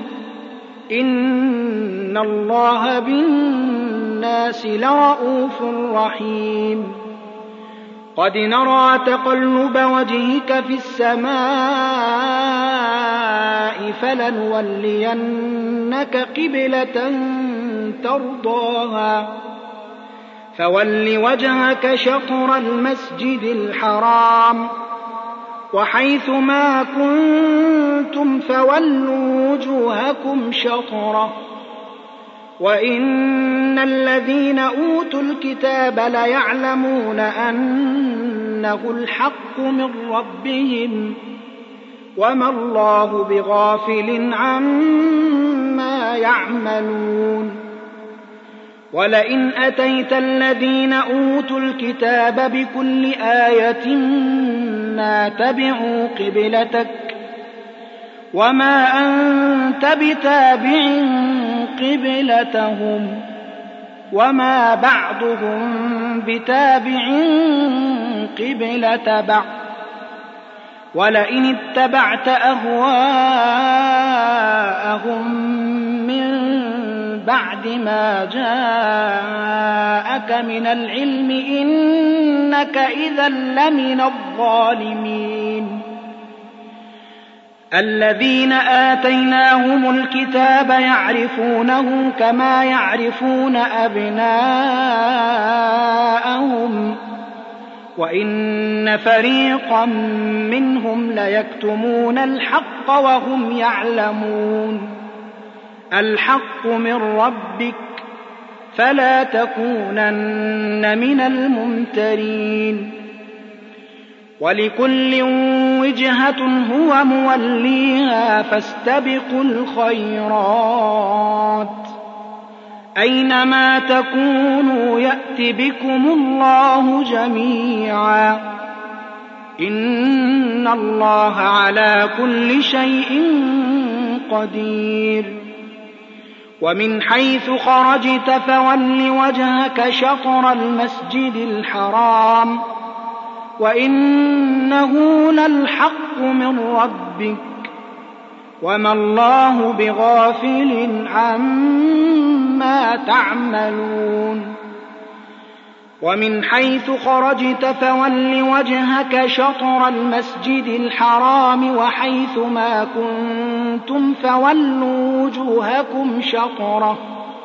إن الله بالناس لرءوف رحيم قد نرى تقلب وجهك في السماء فلنولينك قبلة ترضاها فول وجهك شطر المسجد الحرام وحيث ما كنتم فولوا وجوهكم شطره وإن الذين أوتوا الكتاب ليعلمون أنه الحق من ربهم وما الله بغافل عما يعملون ولئن أتيت الذين أوتوا الكتاب بكل آية ما تبعوا قبلتك وما أنت بتابع قبلتهم وما بعضهم بتابع قبلة بعض ولئن اتبعت أهواءهم من بعد ما جاءك من العلم إنك إذا لمن الظالمين الذين آتيناهم الكتاب يعرفونه كما يعرفون أبناءهم وإن فريقا منهم ليكتمون الحق وهم يعلمون الحق من ربك فلا تكونن من الممترين ولكل وجهة هو موليها فاستبقوا الخيرات أينما تكونوا يأت بكم الله جميعا إن الله على كل شيء قدير ومن حيث خرجت فول وجهك شطر المسجد الحرام وإنه للحق من ربك وما الله بغافل عما تعملون ومن حيث خرجت فول وجهك شطر المسجد الحرام وحيث ما كنتم فولوا وجوهكم شطره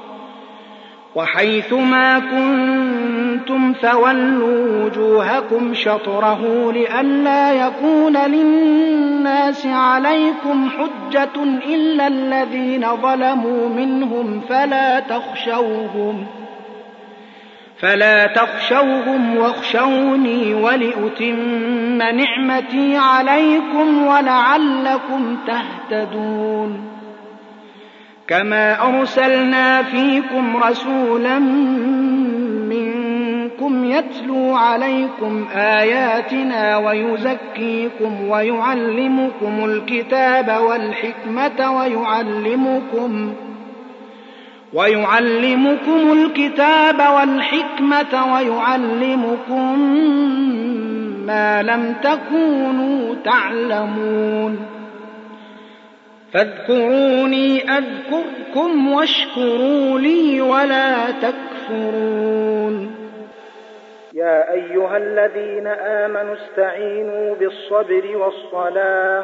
وحيث ما كنتم فولوا وجوهكم شطره لئلا يكون للناس عليكم حجة إلا الذين ظلموا منهم فلا تخشوهم فلا تخشوهم واخشوني ولأتم نعمتي عليكم ولعلكم تهتدون كما أرسلنا فيكم رسولا منكم يتلو عليكم آياتنا ويزكيكم ويعلمكم الكتاب والحكمة ويعلمكم ويعلمكم الكتاب والحكمة ويعلمكم ما لم تكونوا تعلمون فاذكروني أذكركم واشكروا لي ولا تكفرون يا أيها الذين آمنوا استعينوا بالصبر والصلاة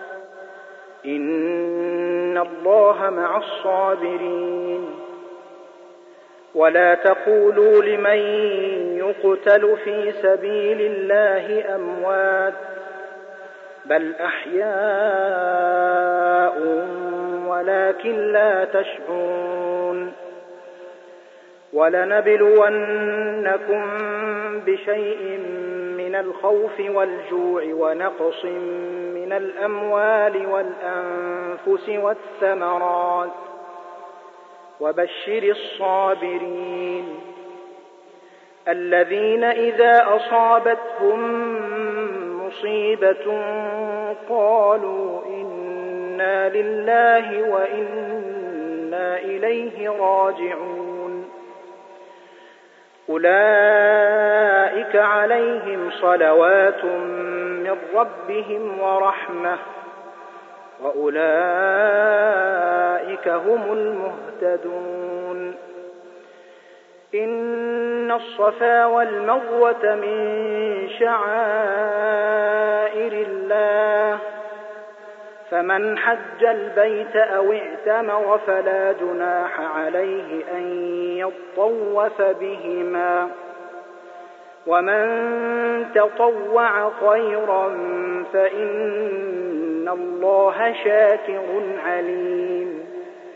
إن الله مع الصابرين ولا تقولوا لمن يقتل في سبيل الله أموات بل أحياء ولكن لا تشعرون ولنبلونكم بشيء من الخوف والجوع ونقص من الأموال والأنفس والثمرات وبشر الصابرين الذين إذا أصابتهم مصيبة قالوا إنا لله وإنا إليه راجعون أولئك عليهم صلوات من ربهم ورحمة وأولئك هم المهتدون إن الصفا والمروة من شعائر الله فمن حج البيت أو اعتمر فلا جناح عليه أن يطوف بهما ومن تطوع خيرا فإن الله شاكر عليم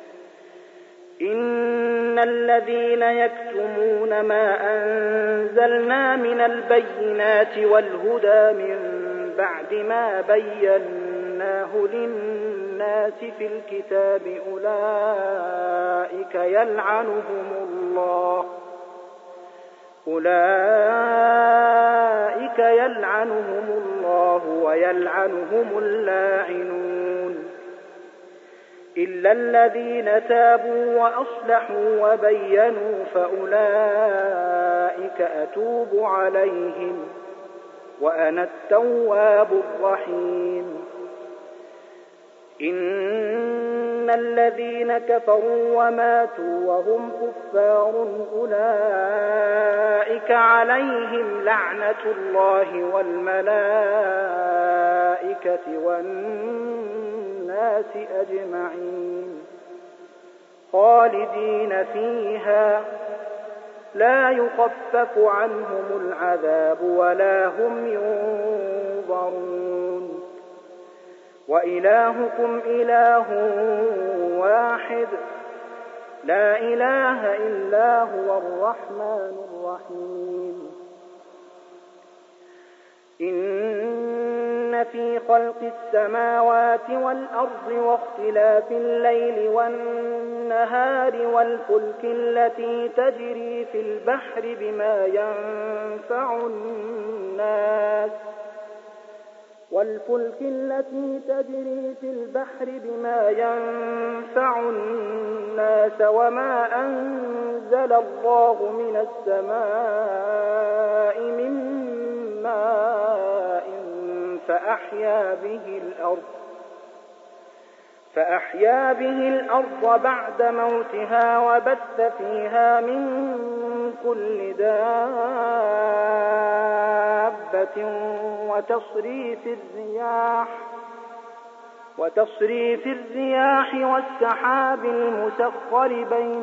إن الذين يكتمون ما أنزلنا من البينات والهدى من بعد ما بيناه للناس في الكتاب أولئك يلعنهم الله أولئك يلعنهم الله ويلعنهم اللاعنون إلا الذين تابوا وأصلحوا وبينوا فأولئك أتوب عليهم وأنا التواب الرحيم إن الذين كفروا وماتوا وهم كفار أولئك عليهم لعنة الله والملائكة والناس أجمعين خالدين فيها لا يخفف عنهم العذاب ولا هم ينظرون وإلهكم إله واحد لا إله إلا هو الرحمن الرحيم إن في خلق السماوات والأرض واختلاف الليل والنهار والفلك التي تجري في البحر بما ينفع الناس والفلك التي تجري في البحر بما ينفع الناس وما أنزل الله من السماء من ماء فأحيا به الأرض فأحيا به الأرض بعد موتها وبث فيها من كل دابة وتصريف الرياح وتصريف الرياح والسحاب المسخر بين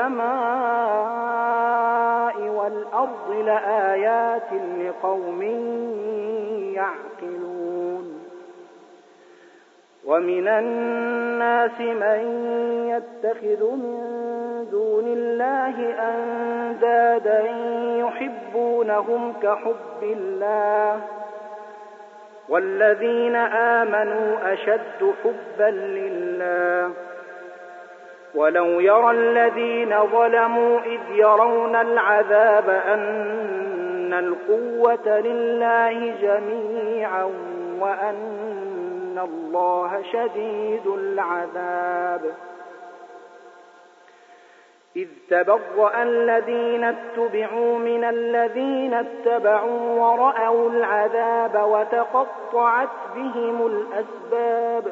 السماء والأرض لآيات لقوم يعقلون ومن الناس من يتخذ من دون الله أندادا يحبونهم كحب الله والذين آمنوا أشد حبا لله ولو يرى الذين ظلموا إذ يرون العذاب أن القوة لله جميعا وأن الله شديد العذاب إذ تبرأ الذين اتبعوا من الذين اتبعوا ورأوا العذاب وتقطعت بهم الأسباب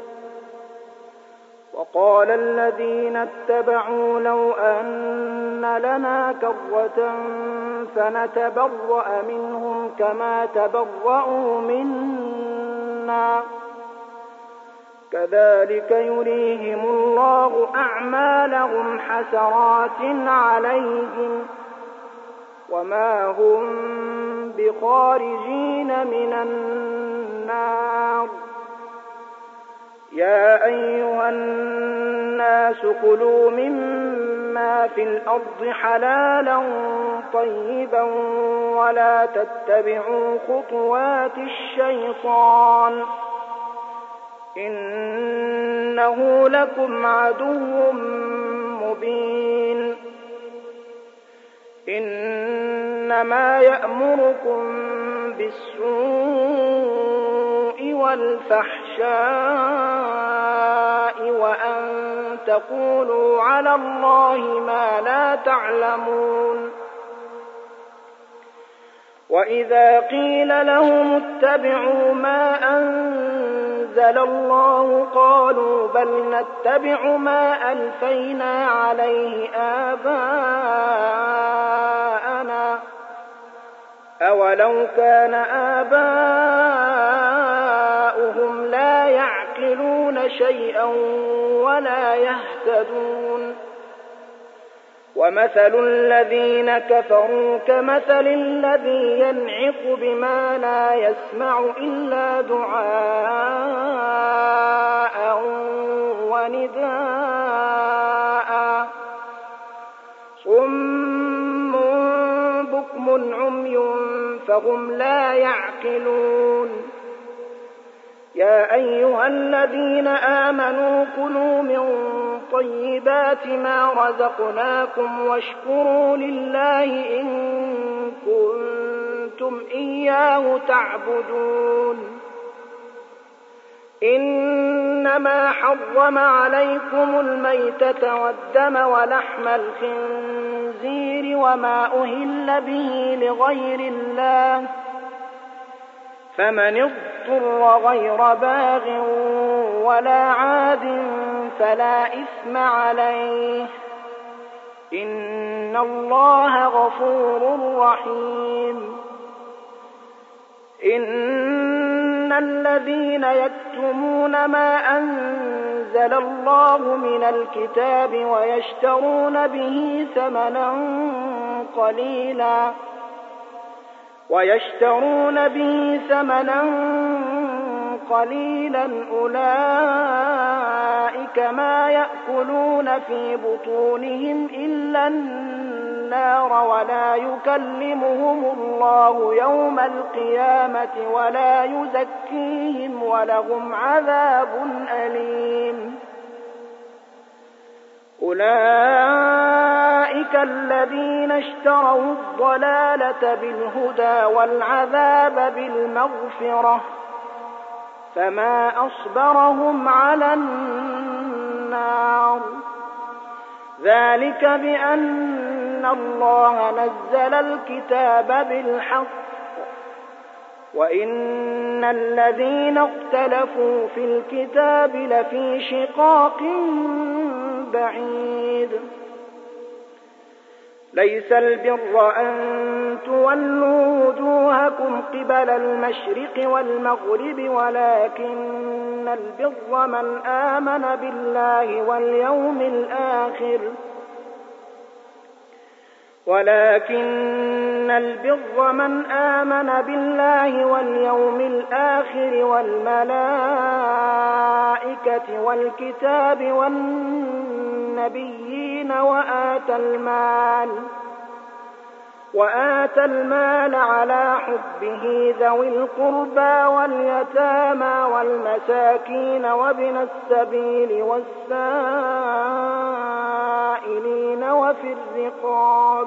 وقال الذين اتبعوا لو أن لنا كرة فنتبرأ منهم كما تبرأوا منا كذلك يريهم الله أعمالهم حسرات عليهم وما هم بخارجين من النار يا أيها الناس كلوا مما في الأرض حلالا طيبا ولا تتبعوا خطوات الشيطان إنه لكم عدو مبين إنما يأمركم بالسوء والفحشاء وأن تقولوا على الله ما لا تعلمون وإذا قيل لهم اتبعوا ما أنزل الله قالوا بل نتبع ما ألفينا عليه آباءنا أولو كان آباؤهم لا يعقلون شيئا ولا يهتدون ومثل الذين كفروا كمثل الذي ينعق بما لا يسمع إلا دعاء ونداء صم بكم عمي فهم لا يعقلون يا أيها الذين آمنوا كلوا من طيبات ما رزقناكم واشكروا لله إن كنتم إياه تعبدون إنما حرم عليكم الميتة والدم ولحم الخنزير وما أهل به لغير الله فمن اضطر غير باغ ولا عاد فلا إثم عليه إن الله غفور رحيم إن الذين يكتمون ما أنزل الله من الكتاب ويشترون به ثمنا قليلا ويشترون به ثمنا قليلا أولئك ما يأكلون في بطونهم إلا النار ولا يكلمهم الله يوم القيامة ولا يزكيهم ولهم عذاب أليم أولئك الذين اشتروا الضلالة بالهدى والعذاب بالمغفرة فما أصبرهم على النار ذلك بأن الله نزل الكتاب بالحق وإن الذين اختلفوا في الكتاب لفي شقاق بعيد ليس البر أن تولوا وجوهكم قبل المشرق والمغرب ولكن البر من آمن بالله واليوم الآخر ولكن البر من آمن بالله واليوم الآخر والملائكة والكتاب والنبيين وآتى المال وآتى المال على حبه ذوي القربى واليتامى والمساكين وابن السبيل والسائلين وفي الرقاب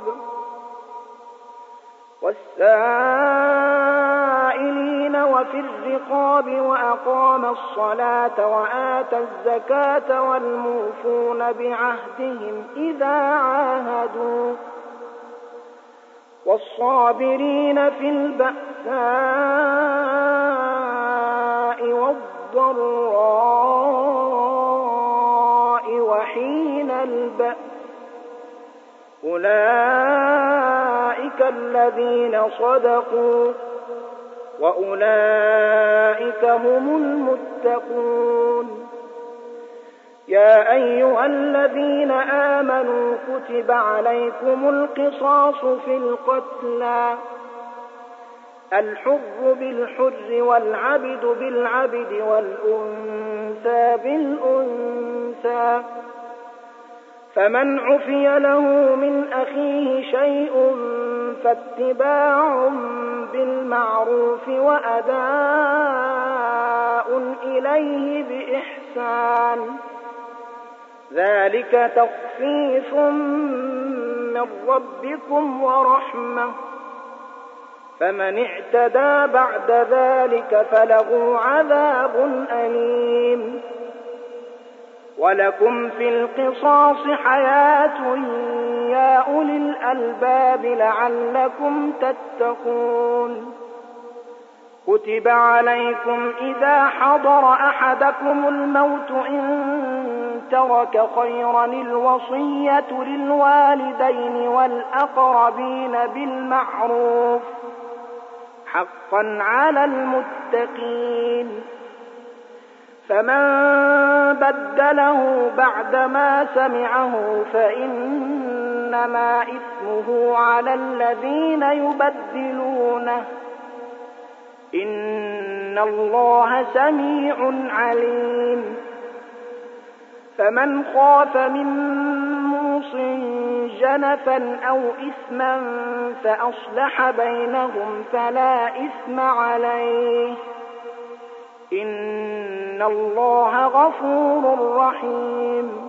والسائلين وفي الرقاب وأقام الصلاة وآتى الزكاة والموفون بعهدهم إذا عاهدوا والصابرين في البأساء والضراء وحين البأس أولئك الذين صدقوا وأولئك هم المتقون. يا أيها الذين آمنوا كتب عليكم القصاص في القتلى الحر بالحر والعبد بالعبد والأنثى بالأنثى فمن عفي له من أخيه شيء فاتباع بالمعروف وأداء إليه بإحسان ذلك تخفيف من ربكم ورحمة فمن اعتدى بعد ذلك فله عذاب أليم. ولكم في القصاص حياة يا أولي الألباب لعلكم تتقون. كتب عليكم إذا حضر أحدكم الموت إن ترك خيرا الوصية للوالدين والأقربين بالمعروف حقا على المتقين. فمن بدله بعدما سمعه فإنما إثمه على الذين يبدلونه إن الله سميع عليم. فمن خاف من موص جنفا أو إثما فأصلح بينهم فلا إثم عليه إن الله غفور رحيم.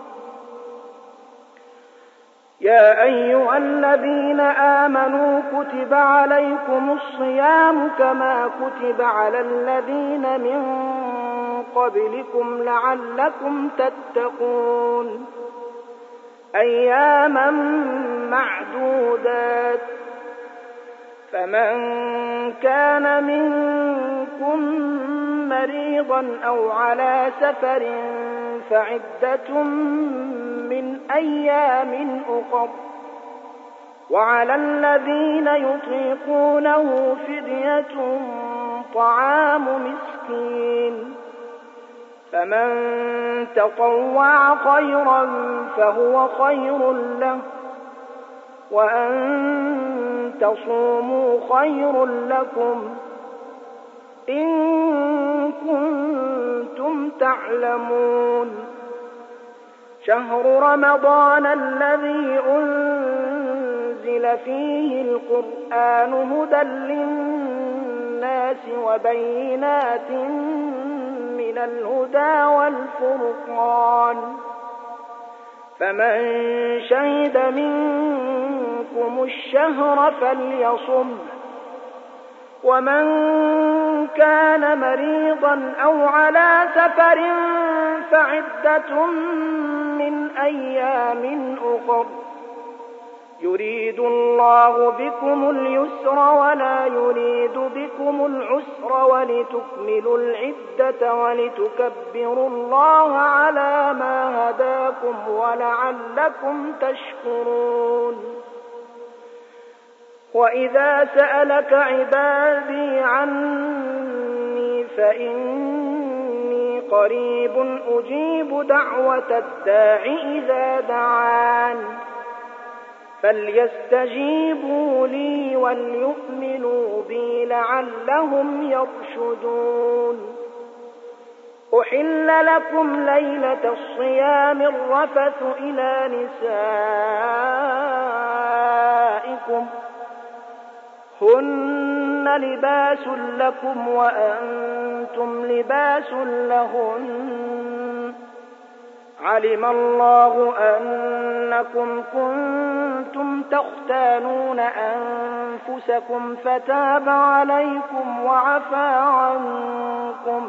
يا أيها الذين آمنوا كتب عليكم الصيام كما كتب على الذين من قبلكم لعلكم تتقون. أياما معدودات فمن كان منكم مريضا أو على سفر فعدة من أيام أخر وعلى الذين يطيقونه فدية طعام مسكين فمن تطوع خيرا فهو خير له وأن تصوموا خير لكم إن كنتم تعلمون. شهر رمضان الذي أنزل فيه القرآن هدى للناس وبينات من الهدى والفرقان فمن شهد منكم الشهر فليصم ومن كان مريضا أو على سفر فعدة من أيام أخر يريد الله بكم اليسر ولا يريد بكم العسر ولتكملوا العدة ولتكبروا الله على ما هداكم ولعلكم تشكرون. وإذا سألك عبادي عني فإني قريب أجيب دعوة الداع إذا دعان فليستجيبوا لي وليؤمنوا بي لعلهم يرشدون. أحل لكم ليلة الصيام الرفث إلى نسائكم لباس لكم وأنتم لباس لهن علم الله أنكم كنتم تختانون أنفسكم فتاب عليكم وعفى عنكم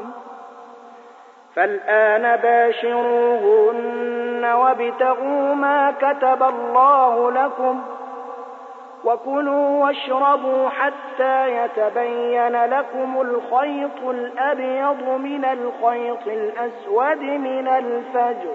فالآن باشروهن وابتغوا ما كتب الله لكم وكلوا واشربوا حتى يتبين لكم الخيط الأبيض من الخيط الأسود من الفجر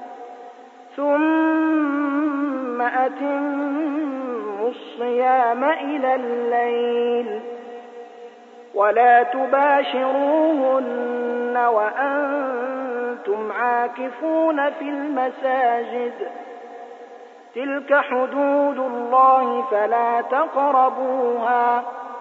ثم أتموا الصيام إلى الليل ولا تباشروهن وأنتم عاكفون في المساجد تلك حدود الله فلا تقربوها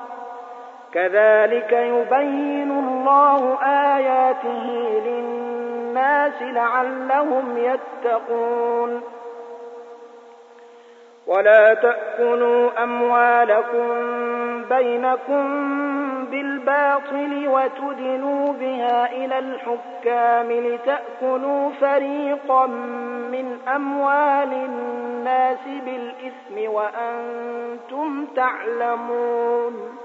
كذلك يبين الله آياته للناس لعلهم يتقون ولا تأكلوا أموالكم بينكم بالباطل وتدلوا بها إلى الحكام لتأكلوا فريقا من أموال الناس بالإثم وأنتم تعلمون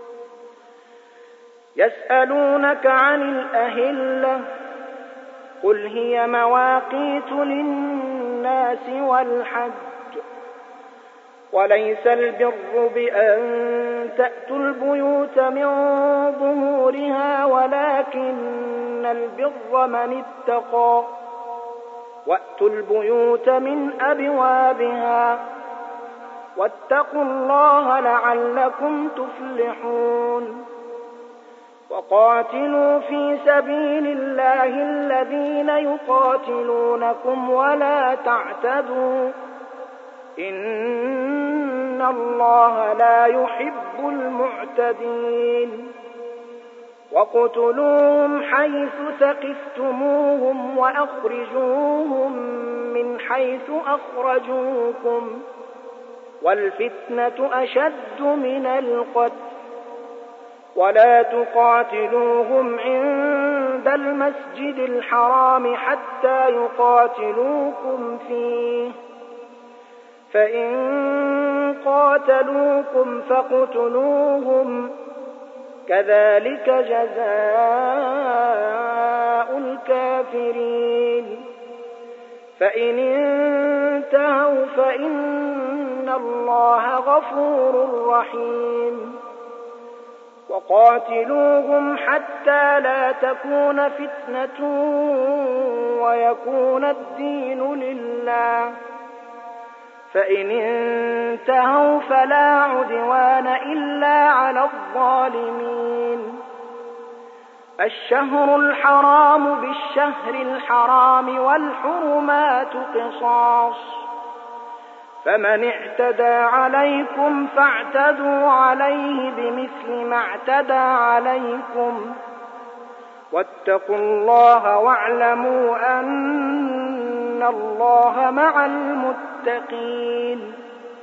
يسألونك عن الأهلة قل هي مواقيت للناس والحج وليس البر بأن تأتوا البيوت من ظهورها ولكن البر من اتقى وأتوا البيوت من أبوابها واتقوا الله لعلكم تفلحون وقاتلوا في سبيل الله الذين يقاتلونكم ولا تعتدوا إن الله لا يحب المعتدين وقتلوهم حيث ثقفتموهم وأخرجوهم من حيث أخرجوكم والفتنة أشد من القتل ولا تقاتلوهم عند المسجد الحرام حتى يقاتلوكم فيه فإن قاتلوكم فاقتلوهم كذلك جزاء الكافرين فإن انتهوا فإن الله غفور رحيم وقاتلوهم حتى لا تكون فتنة ويكون الدين لله فإن انتهوا فلا عدوان إلا على الظالمين الشهر الحرام بالشهر الحرام والحرمات قصاص فمن اعتدى عليكم فاعتدوا عليه بمثل ما اعتدى عليكم واتقوا الله واعلموا أن الله مع المتقين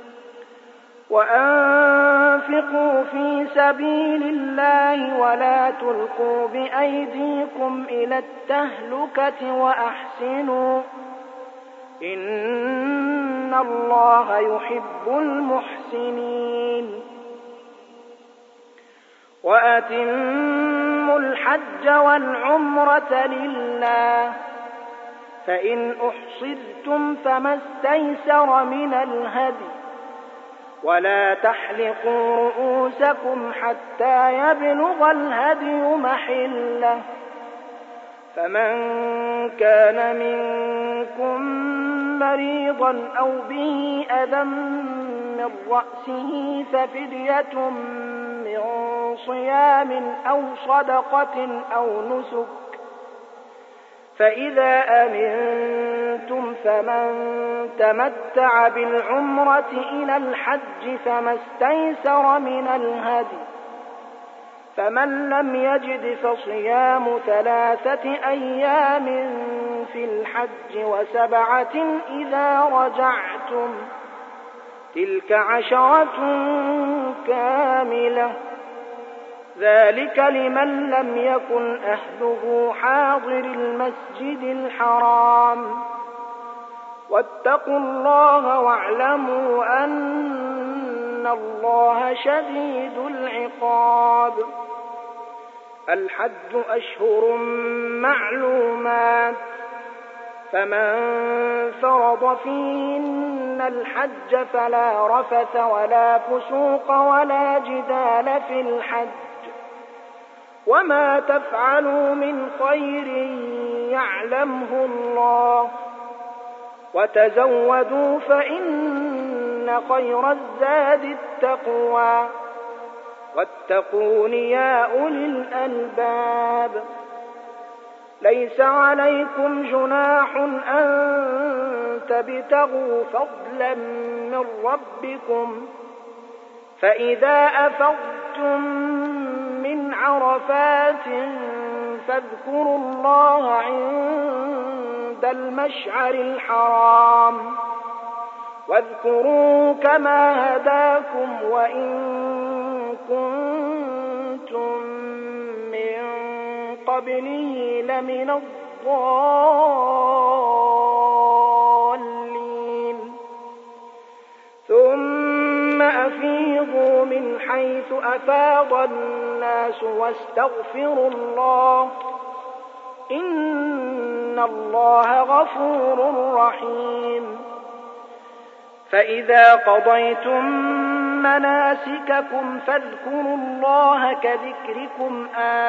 وأنفقوا في سبيل الله ولا تلقوا بأيديكم إلى التهلكة وأحسنوا إن الله يحب المحسنين وأتموا الحج والعمرة لله فإن أحصرتم فما استيسر من الهدي ولا تحلقوا رؤوسكم حتى يبلغ الهدي محله فمن كان منكم مريضا أو به أذى من رأسه ففدية من صيام أو صدقة أو نسك فإذا أمنتم فمن تمتع بالعمرة إلى الحج فما استيسر من الهدي فمن لم يجد فصيام ثلاثة أيام في الحج وسبعة إذا رجعتم تلك عشرة كاملة ذلك لمن لم يكن أهله حاضر المسجد الحرام. واتقوا الله واعلموا أن الله شديد العقاب. الحج أشهر معلومات، فمن فرض فيهن الحج فلا رفث ولا فسوق ولا جدال في الحج، وما تفعلوا من خير يعلمه الله، وتزودوا فإن خير الزاد التقوى، واتقون يا أولي الألباب. ليس عليكم جناح أن تبتغوا فضلا من ربكم، فإذا أفضتم من عرفات فاذكروا الله عند المشعر الحرام، واذكروا كما هداكم وإن كنتم من قبله لمن الضالين. ثم أفيضوا من حيث أفاض الناس واستغفروا الله، إن الله غفور رحيم. فإذا قضيتم مناسككم فاذكروا الله كذكركم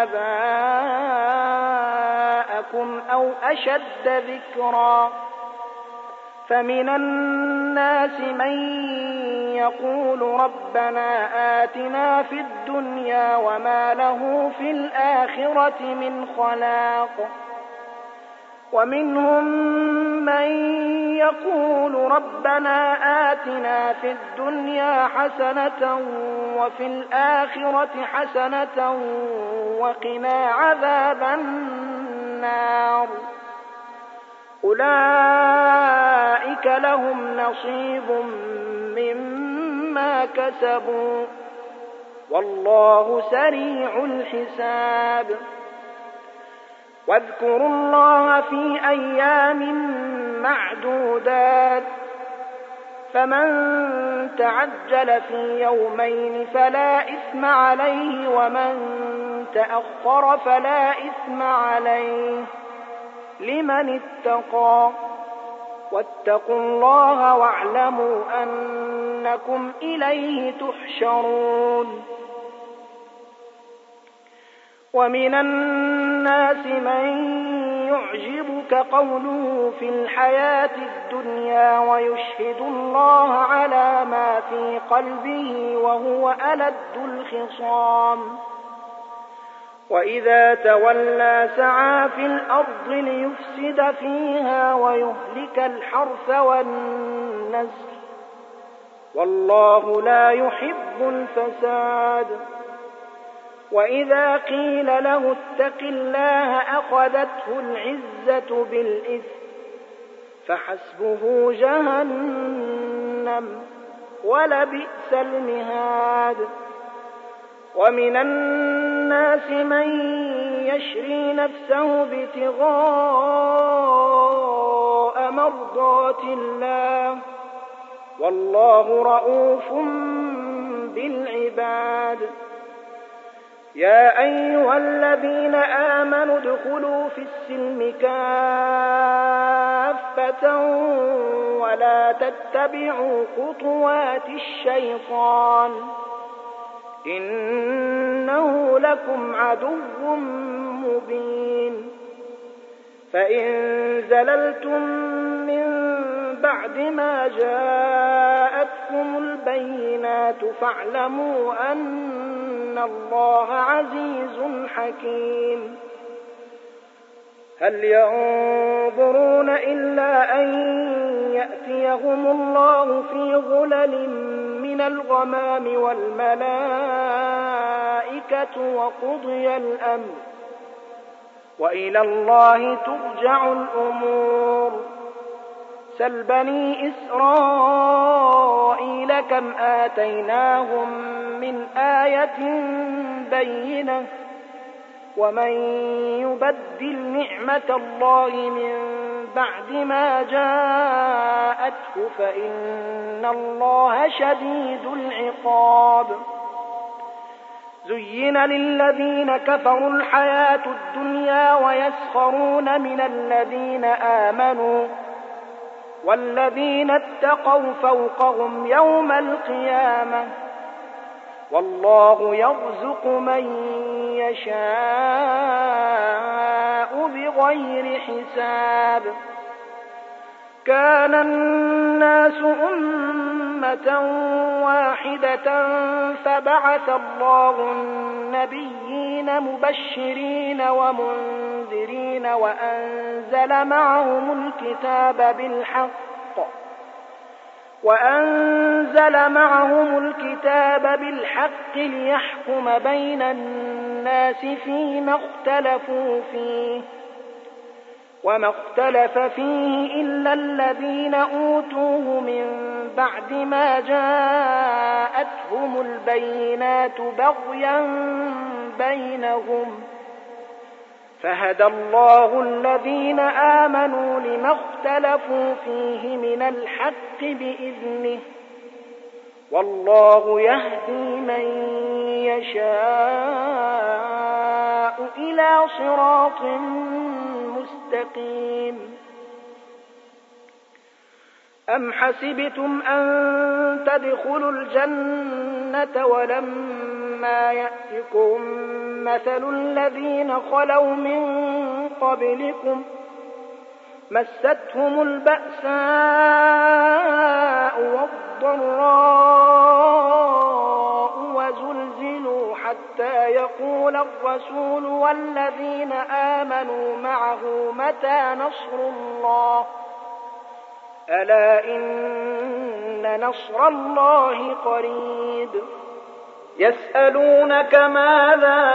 آباءكم أو أشد ذكرا. فمن الناس من يقول ربنا آتنا في الدنيا وما له في الآخرة من خلاق، ومنهم من يقول ربنا آتنا في الدنيا حسنة وفي الآخرة حسنة وقنا عذاب النار. أولئك لهم نصيب مما كسبوا، والله سريع الحساب. واذكروا الله في أيام معدودات، فمن تعجل في يومين فلا إثم عليه، ومن تأخر فلا إثم عليه، لمن اتقى. واتقوا الله واعلموا أنكم إليه تحشرون. ومن الناس من يعجبك قوله في الحياة الدنيا ويشهد الله على ما في قلبه وهو ألد الخصام، وإذا تولى سعى في الأرض ليفسد فيها ويهلك الحرث والنسل، والله لا يحب الفساد. وإذا قيل له اتق الله أخذته العزة بالإثم، فحسبه جهنم ولبئس المهاد. ومن الناس من يشري نفسه ابتغاء مرضات الله، والله رؤوف بالعباد. يا أيها الذين آمنوا ادخلوا في السلم كافة ولا تتبعوا خطوات الشيطان، إنه لكم عدو مبين. فإن زللتم من بعد ما جاءتكم البينات فاعلموا أن الله عزيز حكيم. هل ينظرون إلا أن يأتيهم الله في ظلل من الغمام والملائكة وقضي الأمر، وإلى الله ترجع الأمور. سل بني إسرائيل كم آتيناهم من آية بينة ومن يبدل نعمة الله من بعد ما جاءته فإن الله شديد العقاب. زين للذين كفروا الحياة الدنيا ويسخرون من الذين آمنوا والذين اتقوا فوقهم يوم القيامة والله يرزق من يشاء بغير حساب. كان الناس أمة واحدة فبعث الله النبيين مبشرين ومنذرين وأنزل معهم الكتاب بالحق وأنزل معهم الكتاب بالحق ليحكم بين الناس فيما اختلفوا فيه وما اختلف فيه إلا الذين أوتوه من بعد ما جاءتهم البينات بغيا بينهم فهدى الله الذين آمنوا لما اختلفوا فيه من الحق بإذنه والله يهدي من يشاء إلى صراط مستقيم. أم حسبتم أن تدخلوا الجنة ولما يأتكم مثل الذين خلوا من قبلكم مستهم البأساء والضراء وزلزلوا حتى يقول الرسول والذين آمنوا معه متى نصر الله ألا إن نصر الله قريب. يسألونك ماذا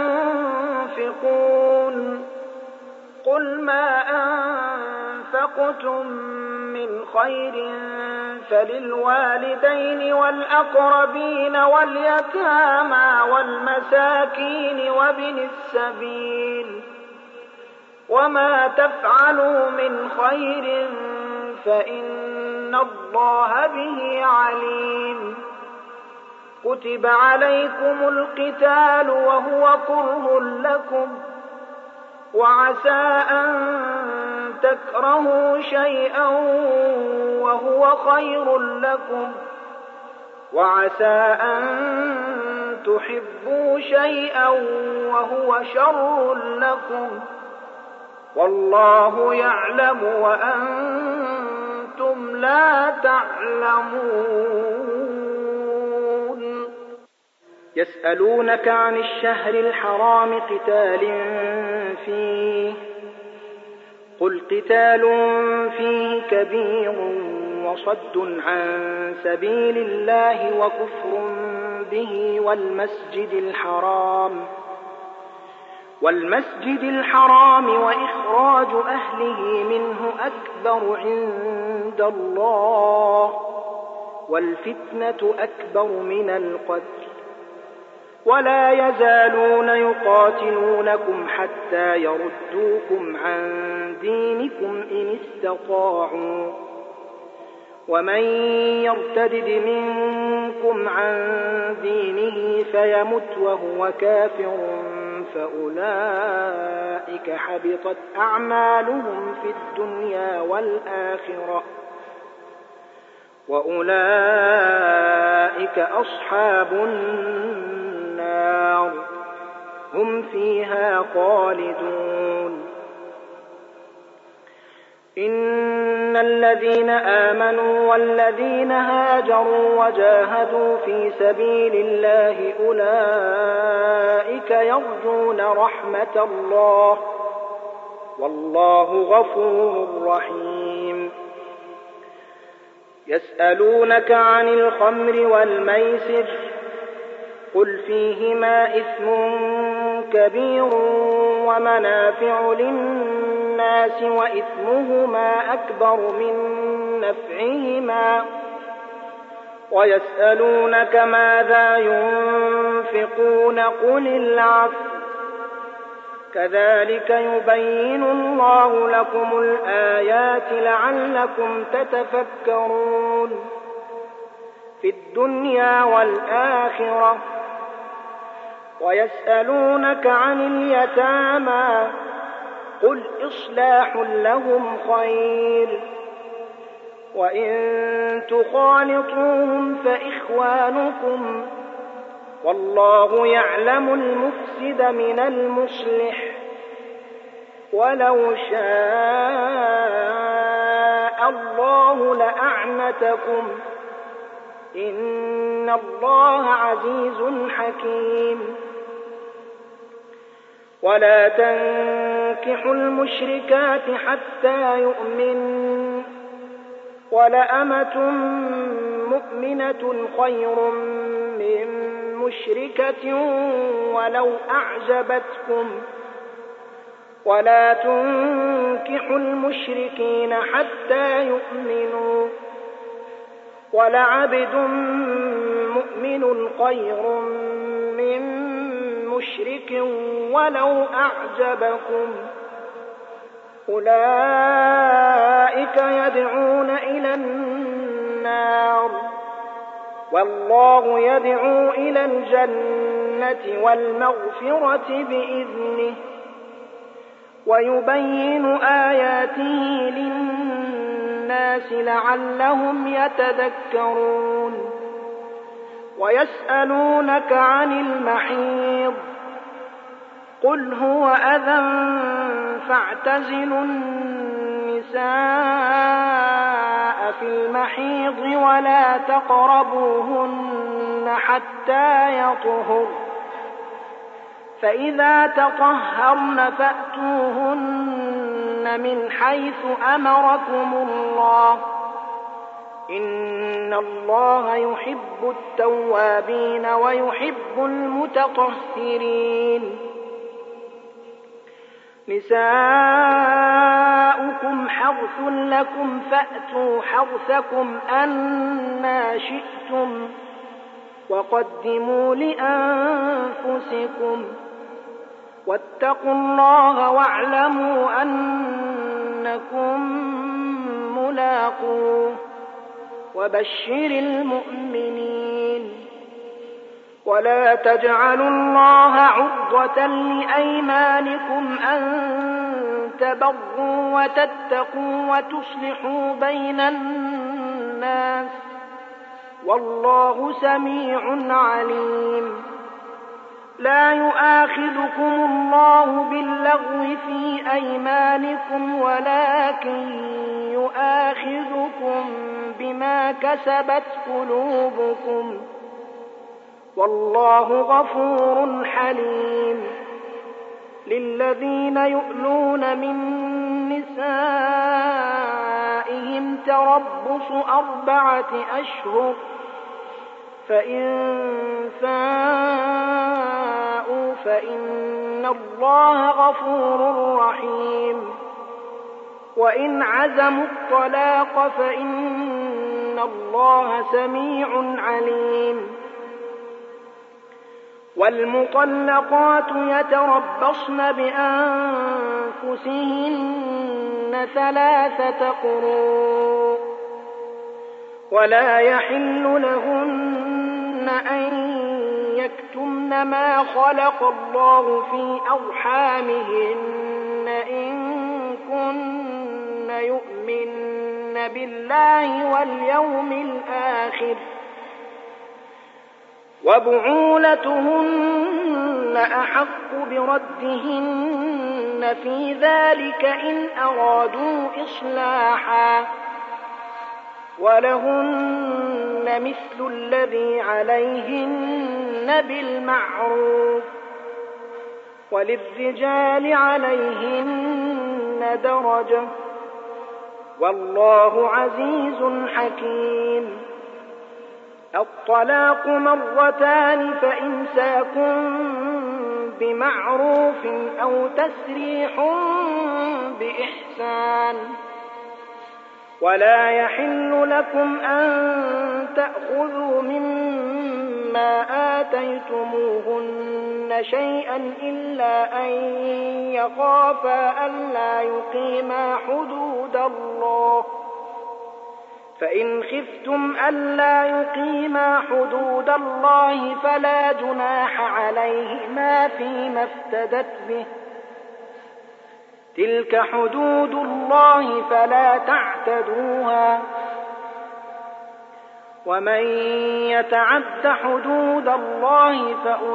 ينفقون قل ما أنفقتم من خير فللوالدين والأقربين واليتامى والمساكين وابن السبيل وما تفعلوا من خير فإن الله به عليم. كتب عليكم القتال وهو كره لكم وعسى أن تكرهوا شيئا وهو خير لكم وعسى أن تحبوا شيئا وهو شر لكم والله يعلم وأنتم لا تعلمون. يسألونك عن الشهر الحرام قتال فيه قل قتال فيه كبير وصد عن سبيل الله وكفر به والمسجد الحرام والمسجد الحرام وإخراج أهله منه أكبر عند الله والفتنة أكبر من القتل ولا يزالون يقاتلونكم حتى يردوكم عن دينكم إن استطاعوا ومن يرتدد منكم عن دينه فيمت وهو كافر فأولئك حبطت أعمالهم في الدنيا والآخرة وأولئك أصحاب النار هم فيها خالدون. إن الذين آمنوا والذين هاجروا وجاهدوا في سبيل الله أولئك يرجون رحمة الله والله غفور رحيم. يسألونك عن الخمر والميسر قل فيهما إثم كبير ومنافع للناس وإثمهما أكبر من نفعهما ويسألونك ماذا ينفقون قل العفو كذلك يبين الله لكم الآيات لعلكم تتفكرون في الدنيا والآخرة. ويسألونك عن اليتامى قل إصلاح لهم خير وإن تخالطوهم فإخوانكم والله يعلم المفسد من المصلح ولو شاء الله لأعنتكم إن الله عزيز حكيم. ولا تنكحوا المشركات حتى يؤمنوا ولأمة مؤمنة خير من مشركة ولو أعجبتكم ولا تنكحوا المشركين حتى يؤمنوا ولعبد مؤمن خير من مشرك ولو أعجبكم أولئك يدعون إلى النار والله يدعو إلى الجنة والمغفرة بإذنه ويبين آياته للناس لعلهم يتذكرون. ويسألونك عن المحيض قل هو أذى فاعتزلوا النساء في المحيض ولا تقربوهن حتى يطهر فإذا تطهرن فأتوهن من حيث أمركم الله إن الله يحب التوابين ويحب المتطهرين. نساؤكم حرث لكم فأتوا حرثكم أنى شئتم وقدموا لأنفسكم واتقوا الله واعلموا أنكم ملاقوه وبشر المؤمنين. ولا تجعلوا الله عرضة لأيمانكم أن تبروا وتتقوا وتصلحوا بين الناس والله سميع عليم. لا يؤاخذكم الله باللغو في أيمانكم ولكن يؤاخذكم بما كسبت قلوبكم والله غفور حليم. للذين يؤلون من نسائهم تربص أربعة أشهر فإن فاءوا فإن الله غفور رحيم. وإن عزموا الطلاق فإن الله سميع عليم. والمطلقات يتربصن بأنفسهن ثلاثة قروء ولا يحل لهن أن يكتمن ما خلق الله في أرحامهن إن كن يؤمن بالله واليوم الآخر وبعولتهن أحق بردهن في ذلك إن أرادوا إصلاحا ولهن مثل الذي عليهن بالمعروف وللرجال عليهن درجة والله عزيز حكيم. الطلاق مرتان فإمساك بمعروف أو تسريح بإحسان ولا يحل لكم أن تأخذوا مما آتيتموهن شيئا إلا أن يخافا ألا يقيما حدود الله، فإن خفتم ألا يقيما حدود الله فلا جناح عليهما فيما افتدت به، تلك حدود الله فلا تعتدوها، ومن يتعد حدود الله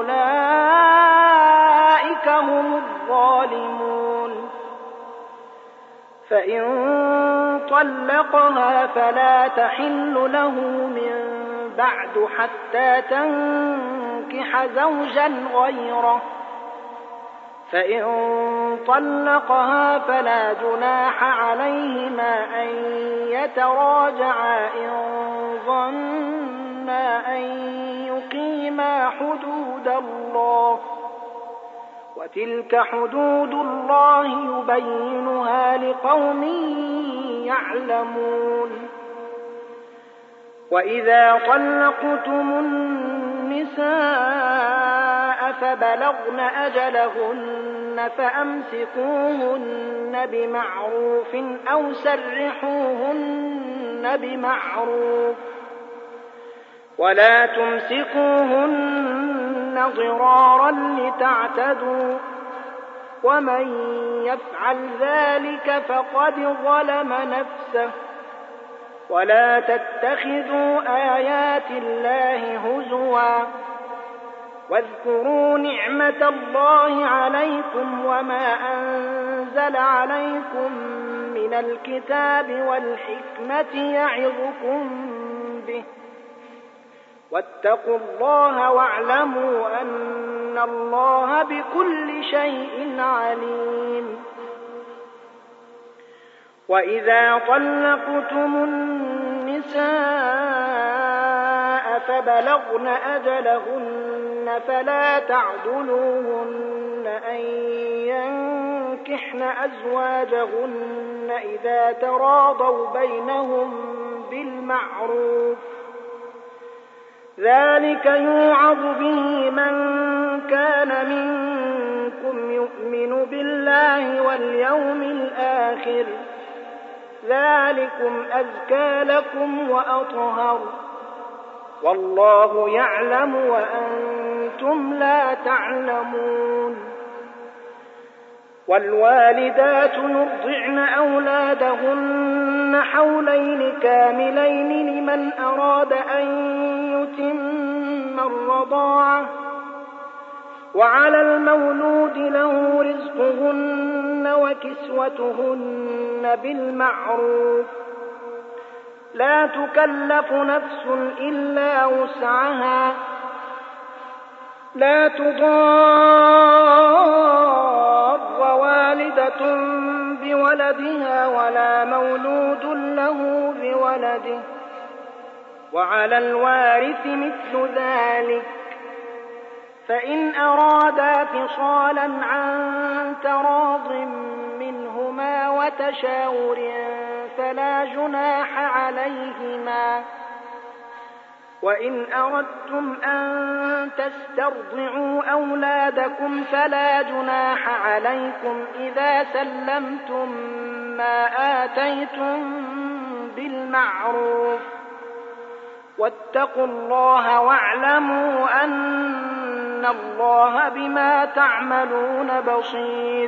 فأولئك هم الظالمون. فإن طلقها فلا تحل له من بعد حتى تنكح زوجا غيره، فإن طلقها فلا جناح عليهما أن يتراجعا إن ظنا أن يقيما حدود الله، وتلك حدود الله يبينها لقوم يعلمون. وإذا طلقتم النساء فبلغن أجلهن فأمسكوهن بمعروف أو سرحوهن بمعروف، ولا تمسكوهن ضرارا لتعتدوا، ومن يفعل ذلك فقد ظلم نفسه. ولا تتخذوا آيات الله هزوا، واذكروا نعمة الله عليكم وما أنزل عليكم من الكتاب والحكمة يعظكم به، واتقوا الله واعلموا أن الله بكل شيء عليم. وإذا طلقتم النساء فبلغن أجلهن فلا تعضلوهن أن ينكحن أزواجهن إذا تراضوا بينهم بالمعروف، ذلك يوعظ به من كان منكم يؤمن بالله واليوم الآخر، ذلكم أزكى لكم وأطهر، والله يعلم وأنتم لا تعلمون. والوالدات يرضعن أولادهن حولين كاملين لمن أراد أن يتم الرضاعة، وعلى المولود له رزقهن وكسوتهن بالمعروف، لا تكلف نفس إلا وسعها، لا تضار والدة بولدها ولا مولود له بولده، وعلى الوارث مثل ذلك، فإن أرادا فصالا عن تراض منهما وتشاور فلا جناح عليهما. وإن أردتم أن تسترضعوا أولادكم فلا جناح عليكم إذا سلمتم ما آتيتم بالمعروف، واتقوا الله واعلموا أن الله بما تعملون بصير.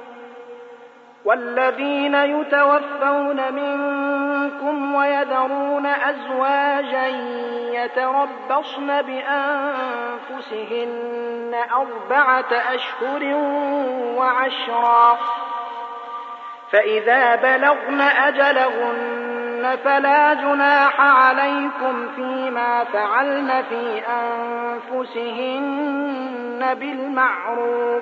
والذين يتوفون منكم ويذرون أزواجا يتربصن بأنفسهن أربعة أشهر وعشرا، فإذا بلغن أجلهن فلا جناح عليكم فيما فعلن في أنفسهن بالمعروف،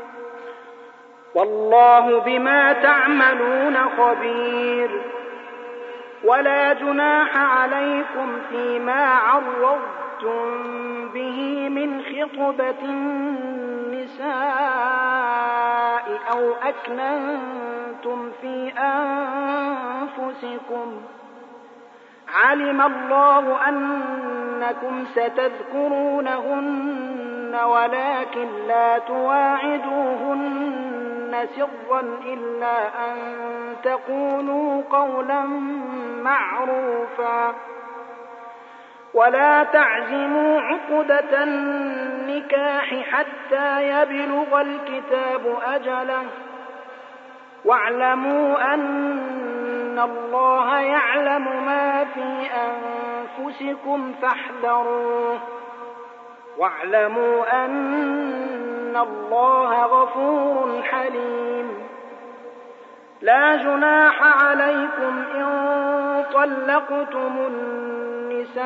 والله بما تعملون خبير. ولا جناح عليكم فيما عرضتم به من خطبة النساء أو أكننتم في أنفسكم علم الله أنكم ستذكرونهن ولكن لا تواعدوهن سرا إلا أن تقولوا قولا معروفا ولا تعزموا عقدة النكاح حتى يبلغ الكتاب أجله واعلموا أن الله يعلم ما في أنفسكم فاحذروه واعلموا أن الله غفور حليم لا جناح عليكم إن طلقتم النساء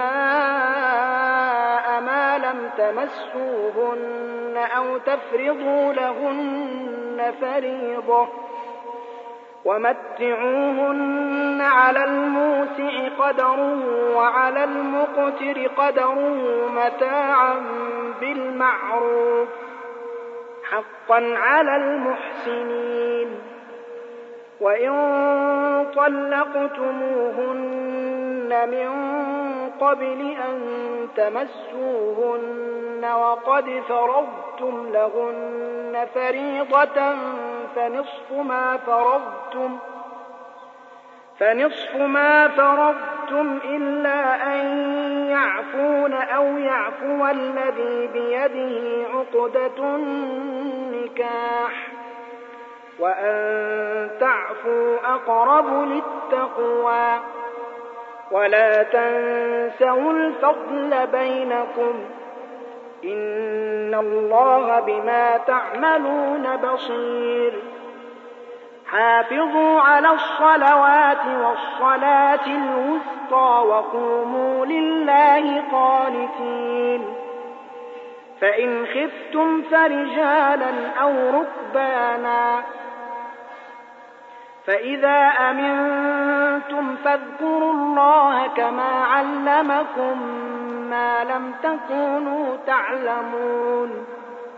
ما لم تمسوهن أو تفرضوا لهن فريضة ومتعوهن على الموسع قدره وعلى المقتر قدره متاعا بالمعروف حقا على المحسنين وإن طلقتموهن من قبل أن تمسوهن وقد فرضتم لهن فريضة فنصف ما فرضتم فنصف ما فرضتم إلا أن يعفون أو يعفو الذي بيده عقدة النكاح وأن تعفوا أقرب للتقوى ولا تنسوا الفضل بينكم إن الله بما تعملون بصير حافظوا على الصلوات والصلاة الوسطى وقوموا لله قانتين فإن خفتم فرجالا أو ركبانا فإذا أمنتم فاذكروا الله كما علمكم ما لم تكونوا تعلمون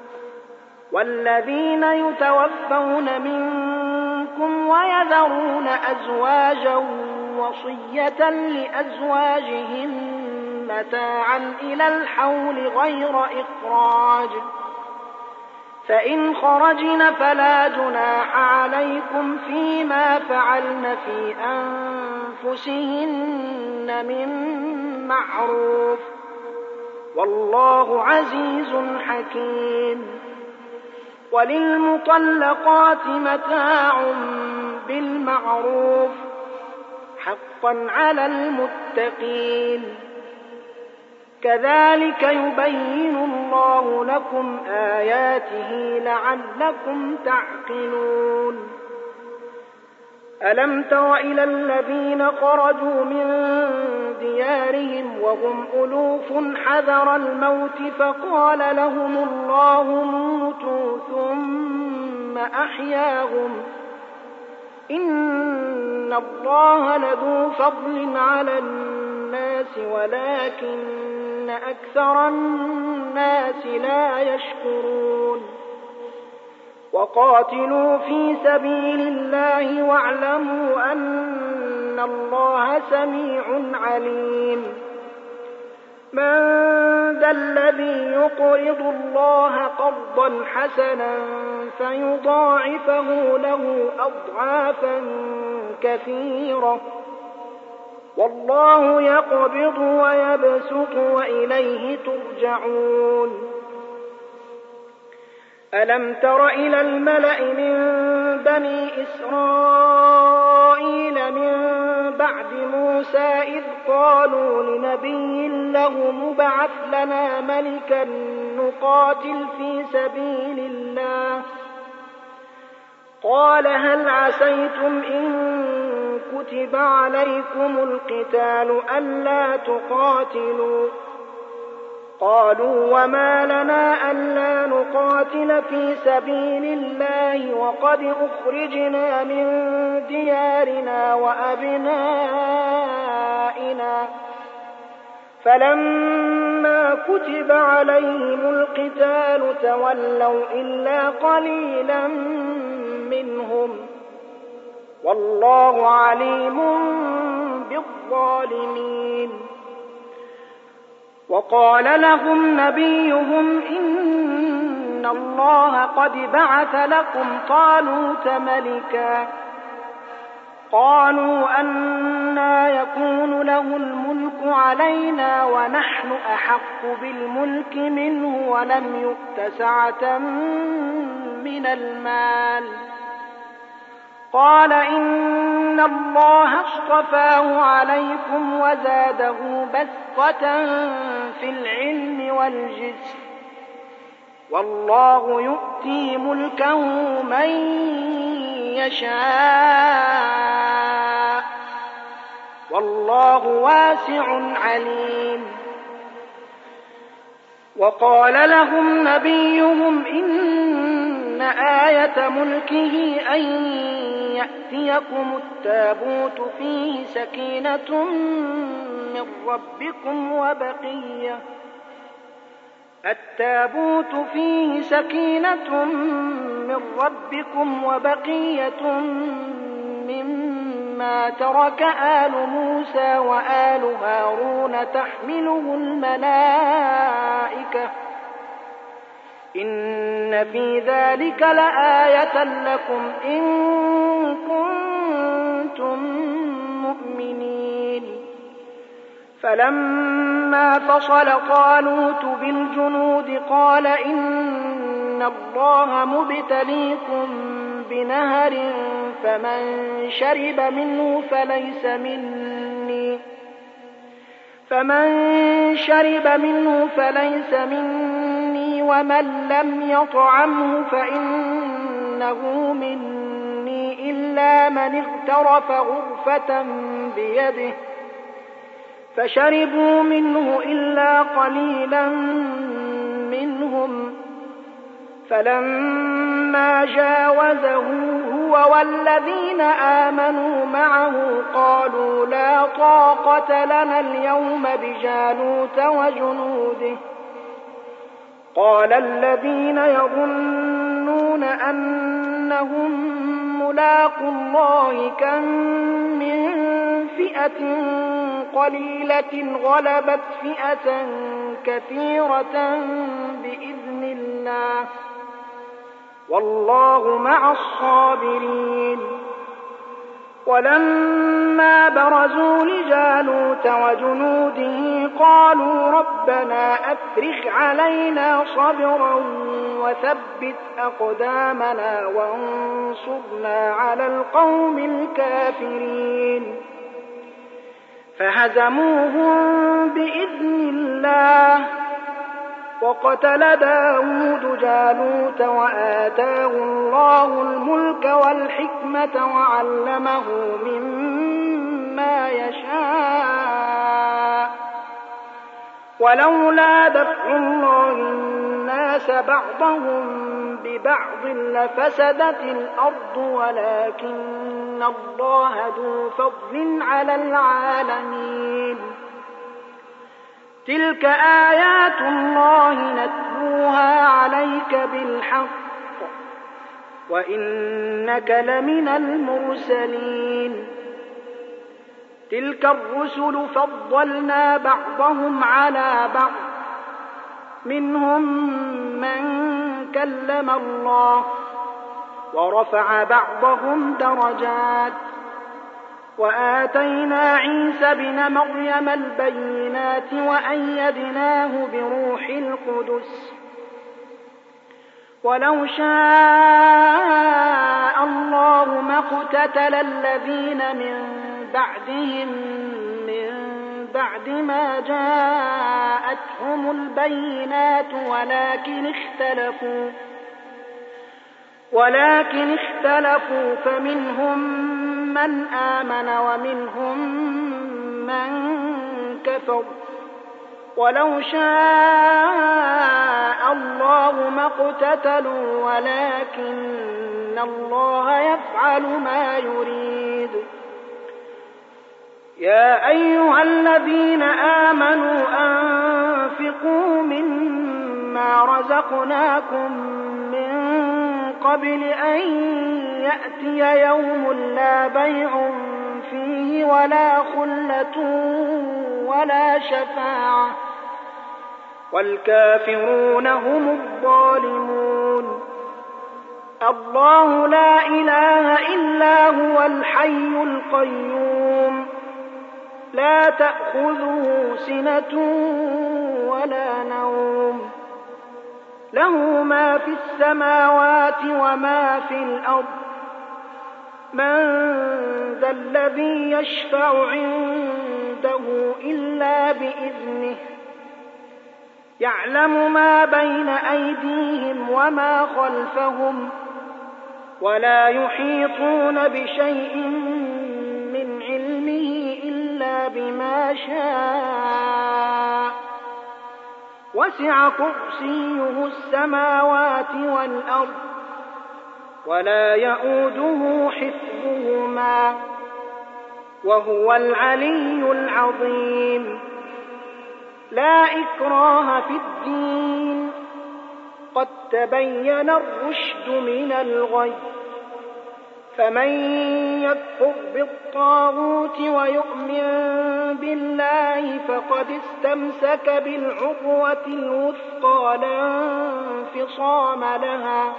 والذين يتوفون منكم ويذرون أزواجا وصية لأزواجهم متاعا إلى الحول غير إخراج فإن خرجن فلا جناح عليكم فيما فعلن في أنفسهن من معروف والله عزيز حكيم وللمطلقات متاع بالمعروف حقا على المتقين كذلك يبين الله لكم آياته لعلكم تعقلون ألم تر إلى الذين خرجوا من ديارهم وهم ألوف حذر الموت فقال لهم الله موتوا ثم أحياهم إن الله لذو فضل على الناس ولكن أكثر الناس لا يشكرون وقاتلوا في سبيل الله واعلموا أن الله سميع عليم من ذا الذي يقرض الله قرضا حسنا فيضاعفه له أضعافا كثيرة والله يقبض ويبسط وإليه ترجعون ألم تر إلى الملأ من بني إسرائيل من بعد موسى إذ قالوا لنبي له مبعث لنا ملكا نقاتل في سبيل الله قال هل عسيتم إن كتب عليكم القتال ألا تقاتلوا قالوا وما لنا ألا نقاتل في سبيل الله وقد أخرجنا من ديارنا وأبنائنا فلما كتب عليهم القتال تولوا إلا قليلا منهم والله عليم بالظالمين. وقال لهم نبيهم إن الله قد بعث لكم طالوت ملكا. قالوا أنى يكون له الملك علينا ونحن أحق بالملك منه ولم يؤت سعة من المال. قال إن الله اصطفاه عليكم وزاده بسطة في العلم والجسم والله يؤتي ملكه من يشاء والله واسع عليم. وقال لهم نبيهم إن آية ملكه أن يأتيكم التابوت فيه سكينة من ربكم وبقية التابوت فيه سكينة من ربكم وبقية مما ترك آل موسى وآل هارون تحمله الملائكة إن في ذلك لآية لكم إن كنتم مؤمنين. فلما فصل طالوت بالجنود قال إن الله مبتليكم بنهر فمن شرب منه فليس مني فمن شرب منه فليس مني ومن لم يطعمه فإنه مني إلا من اغترف غرفة بيده فشربوا منه إلا قليلا منهم. فلما جاوزه هو والذين آمنوا معه قالوا لا طاقة لنا اليوم بجالوت وجنوده. قال الذين يظنون أنهم ملاقو الله كم من فئة قليلة غلبت فئة كثيرة بإذن الله والله مع الصابرين. ولما برزوا لجالوت وجنوده قالوا ربنا أفرغ علينا صبرا وثبت أقدامنا وانصرنا على القوم الكافرين. فهزموهم بإذن الله وقتل داود جالوت وآتاه الله الملك والحكمة وعلمه مما يشاء. ولولا دفع الله الناس بعضهم ببعض لفسدت الأرض ولكن الله ذو فضل على العالمين. تلك آيات الله نتلوها عليك بالحق وإنك لمن المرسلين. تلك الرسل فضلنا بعضهم على بعض منهم من كلم الله ورفع بعضهم درجات وآتينا عيسى ابن مريم البينات وأيدناه بروح القدس. ولو شاء الله ما اقتتل الذين من بعدهم من بعد ما جاءتهم البينات ولكن اختلفوا ولكن اختلفوا فمنهم من آمن ومنهم من كفر. ولو شاء الله ما اقتتلوا ولكن الله يفعل ما يريد. يا أيها الذين آمنوا أنفقوا مما رزقناكم من قبل أن يأتي يوم لا بيع فيه ولا خلة ولا شفاعة والكافرون هم الظالمون. الله لا إله إلا هو الحي القيوم لا تأخذه سنة ولا نوم له ما في السماوات وما في الأرض من ذا الذي يشفع عنده إلا بإذنه يعلم ما بين أيديهم وما خلفهم ولا يحيطون بشيء من علمه إلا بما شاء وسع كرسيه السماوات والأرض ولا يئوده حفظهما وهو العلي العظيم. لا إكراه في الدين قد تبين الرشد من الغي فمن يكفر بالطاغوت ويؤمن بالله فقد استمسك بالعروة الوثقى لا انفصام لها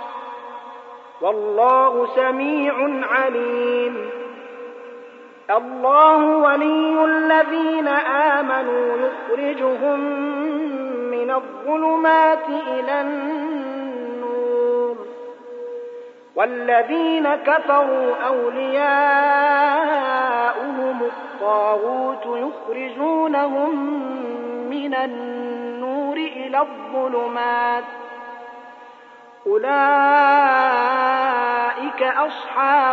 والله سميع عليم. الله ولي الذين آمنوا يخرجهم من الظلمات إلى النور والذين كفروا أولياؤهم الطاغوت يخرجونهم من النور إلى الظلمات أولئك أصحاب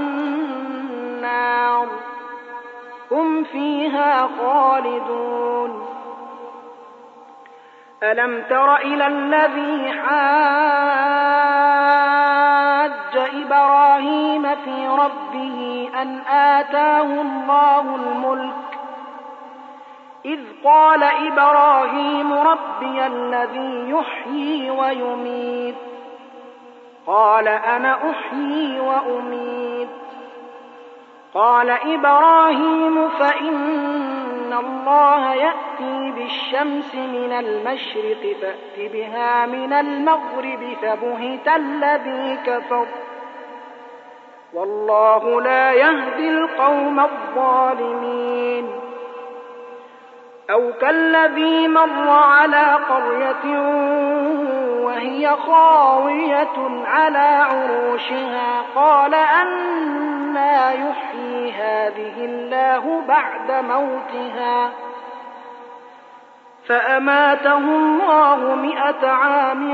النار هم فيها خالدون. ألم تر إلى الذي حاج إبراهيم في ربه أن آتاه الله الملك إذ قال إبراهيم ربي الذي يحيي ويميت قال أنا أحيي وأميت قال إبراهيم فإن الله يأتي بالشمس من المشرق فأت بها من المغرب فبهت الذي كفر والله لا يهدي القوم الظالمين. أو كالذي مر على قرية وهي خاوية على عروشها قال أنى يحيي هذه الله بعد موتها فأماته الله مئة عام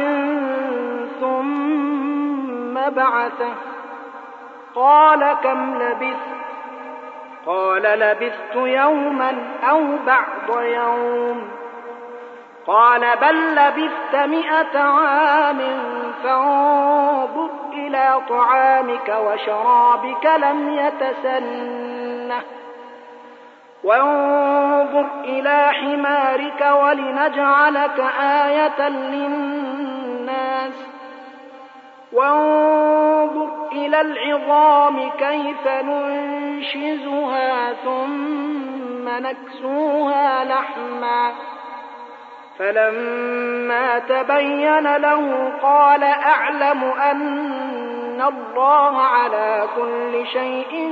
ثم بعثه قال كم لبثت قال لبثت يوما أو بعض يوم قال بل لبثت مئة عام فانظر إلى طعامك وشرابك لم يتسنه وانظر إلى حمارك ولنجعلك آية للناس وانظر إلى العظام كيف ننشزها ثم نكسوها لحما فلما تبين له قال أعلم أن الله على كل شيء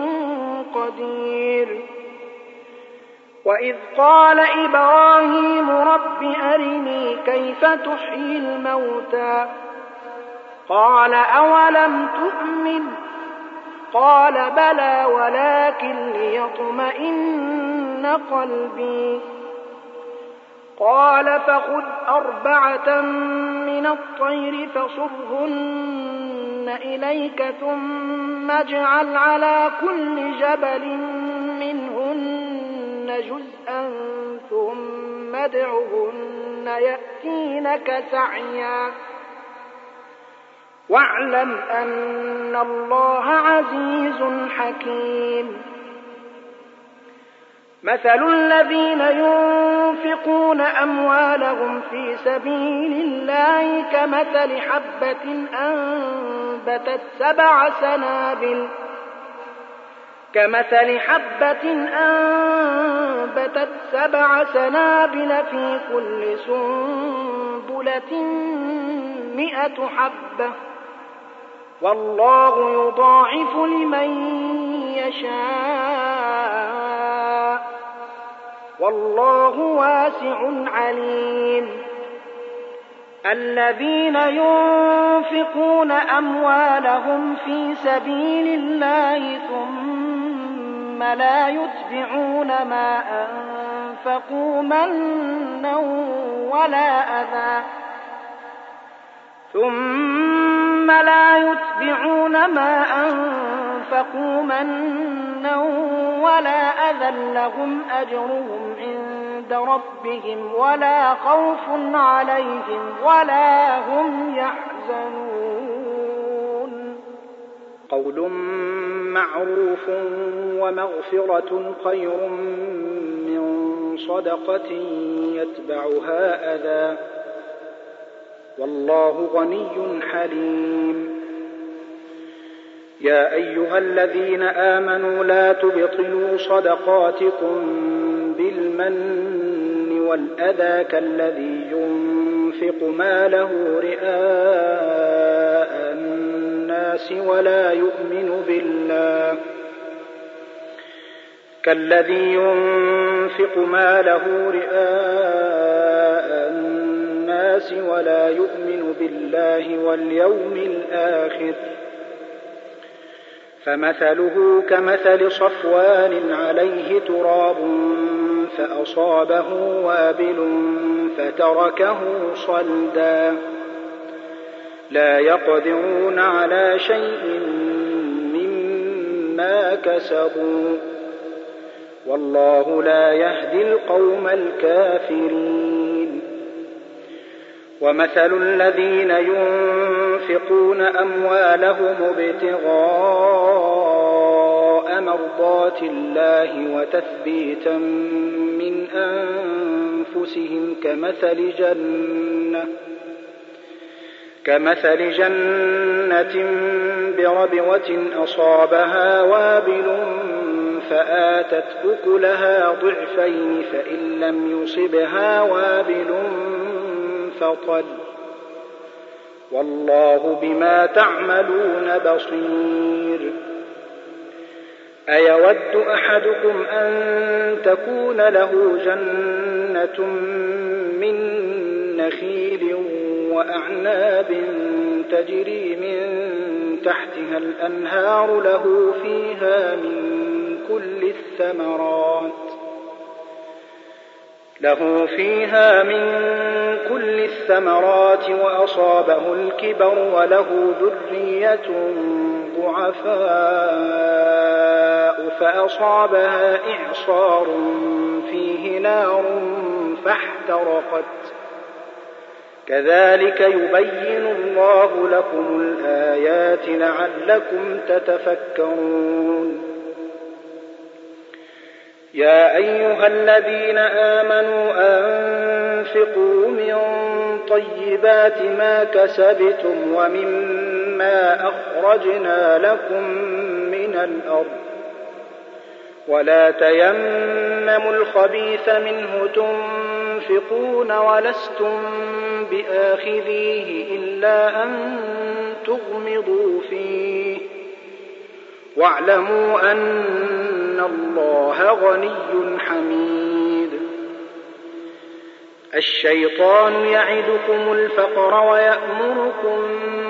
قدير. وإذ قال إبراهيم رب أرني كيف تحيي الموتى قال أولم تؤمن قال بلى ولكن ليطمئن قلبي قال فخذ أربعة من الطير فصرهن إليك ثم اجعل على كل جبل منهن جزءا ثم ادعهن يأتينك سعيا واعلم أن الله عزيز حكيم. مثل الذين ينفقون أموالهم في سبيل الله كمثل حبة أنبتت سبع سنابل كمثل حبة أنبتت سبع سنابل في كل سنبلة مئة حبة والله يضاعف لمن يشاء والله واسع عليم. الذين ينفقون أموالهم في سبيل الله ثم لا يتبعون ما أنفقوا منا ولا أذى ثم لا يتبعون ما أنفقوا منا ولا أذى لهم أجرهم عند ربهم ولا خوف عليهم ولا هم يحزنون. قول معروف ومغفرة خير من صدقة يتبعها أذى والله غني حليم. يا أيها الذين آمنوا لا تبطلوا صدقاتكم بالمن والأذى كالذي ينفق ماله رئاء الناس ولا يؤمن بالله كالذي ينفق ماله رئاء الناس ولا يؤمن بالله واليوم الآخر فمثله كمثل صفوان عليه تراب فأصابه وابل فتركه صلدا لا يقدرون على شيء مما كسبوا والله لا يهدي القوم الكافرين. ومثل الذين ينفقون أموالهم ابتغاء مرضات الله وتثبيتا من أنفسهم كمثل جنة كمثل جنة بربوة أصابها وابل فآتت أكلها ضعفين فإن لم يصبها وابل فطل والله بما تعملون بصير. أيود أحدكم أن تكون له جنة من نخيل وأعناب تجري من تحتها الأنهار له فيها من كل الثمرات له فيها من كل الثمرات وأصابه الكبر وله ذرية ضعفاء فأصابها إعصار فيه نار فاحترقت كذلك يبين الله لكم الآيات لعلكم تتفكرون. يا أيها الذين آمنوا أنفقوا من طيبات ما كسبتم ومما أخرجنا لكم من الأرض ولا تيمموا الخبيث منه تنفقون ولستم بآخذيه إلا أن تغمضوا فيه واعلموا أن الله غني حميد. الشيطان يعدكم الفقر ويأمركم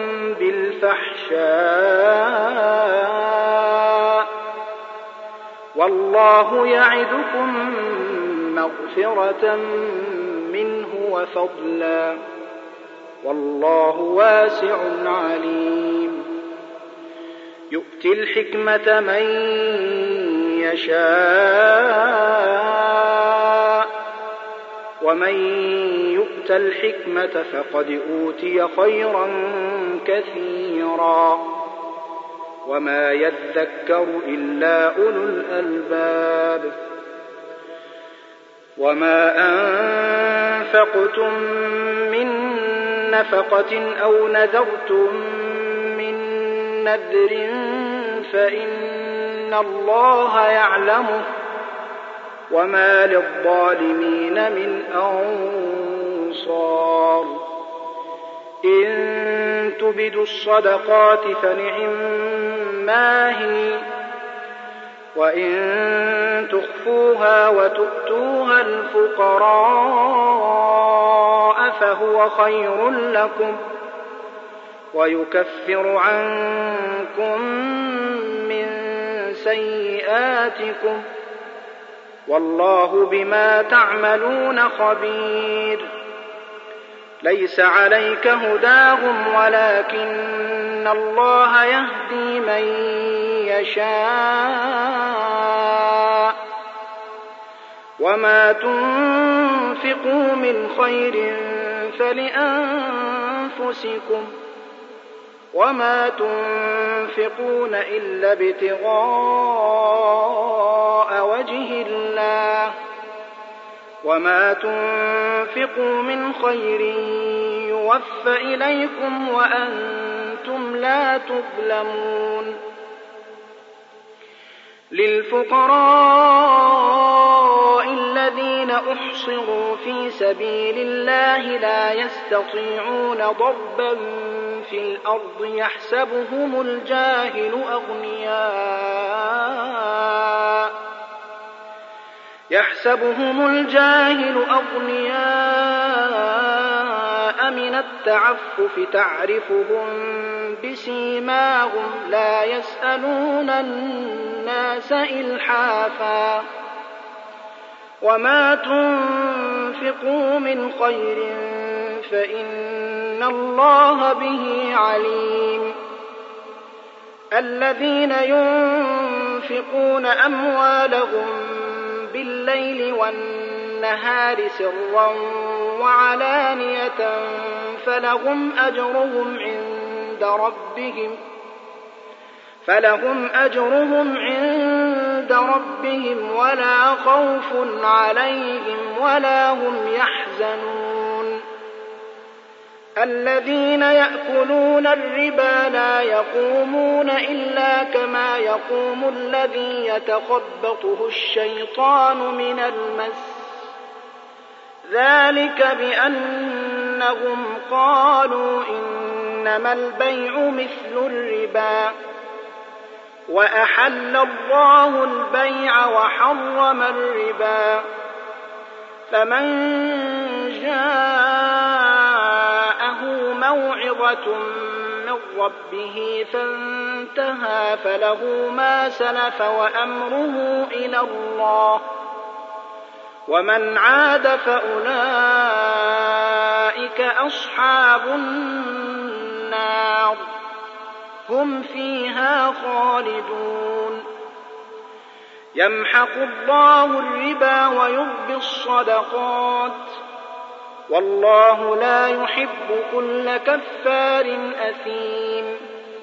بالفحشاء والله يعدكم مغفرة منه وفضلا والله واسع عليم. يؤتي الحكمة من يشاء ومن يؤت الحكمة فقد أوتي خيرا كثيرا وما يذكر إلا أولو الألباب. وما أنفقتم من نفقة أو نذرتم من نذر فإن الله يعلمه وما للظالمين من أنصار إن تبدوا الصدقات فنعما هي وإن تخفوها وتؤتوها الفقراء فهو خير لكم ويكفر عنكم من سيئاتكم والله بما تعملون خبير ليس عليك هداهم ولكن الله يهدي من يشاء وما تنفقوا من خير فلأنفسكم وما تنفقون إلا ابتغاء وجه الله وما تنفقوا من خير يوفى إليكم وأنتم لا تظلمون للفقراء الذين أحصروا في سبيل الله لا يستطيعون ضربا في الأرض يحسبهم الجاهل أغنياء يحسبهم الجاهل أغنياء من التعفف تعرفهم بسيماهم لا يسألون الناس إلحافا وما تنفقوا من خير فإن الله به عليم الذين ينفقون أموالهم بالليل والنهار سرا وعلانية فلهم أجرهم عند ربهم فلهم أجرهم عند ربهم ولا خوف عليهم ولا هم يحزنون الذين يأكلون الربا لا يقومون إلا كما يقوم الذي يتخبطه الشيطان من المس ذلك بأنهم قالوا إنما البيع مثل الربا وأحل الله البيع وحرم الربا فمن جاءه موعظة من ربه فانتهى فله ما سلف وأمره إلى الله ومن عاد فأولئك أصحاب النار هم فيها خالدون يمحق الله الربا ويربي الصدقات والله لا يحب كل كفار أثيم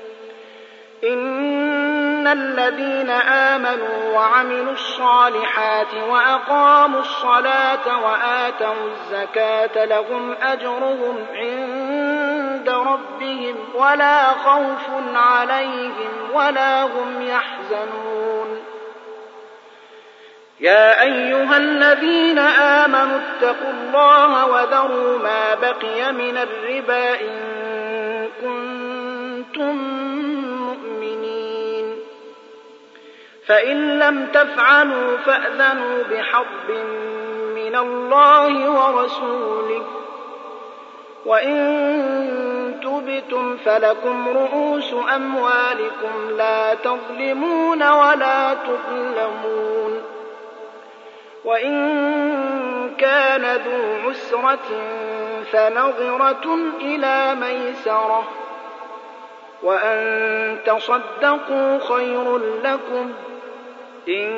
إن الذين آمنوا وعملوا الصالحات وأقاموا الصلاة وآتوا الزكاة لهم أجرهم عند ربهم ولا خوف عليهم ولا هم يحزنون يا أيها الذين آمنوا اتقوا الله وذروا ما بقي من الربا إن كنتم مؤمنين فإن لم تفعلوا فأذنوا بحرب من الله ورسوله وإن تبتم فلكم رؤوس أموالكم لا تظلمون ولا تظلمون وإن كان ذو عسرة فنظرة إلى ميسرة وأن تصدقوا خير لكم إن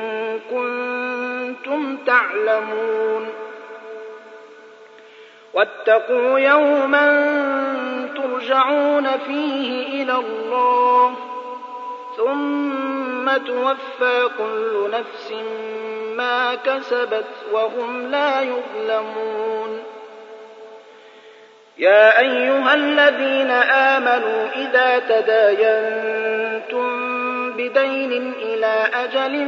كنتم تعلمون واتقوا يوما ترجعون فيه إلى الله ثم توفى كل نفس ما كسبت وهم لا يظلمون. يا أيها الذين آمنوا إذا تداينتم بدين إلى أجل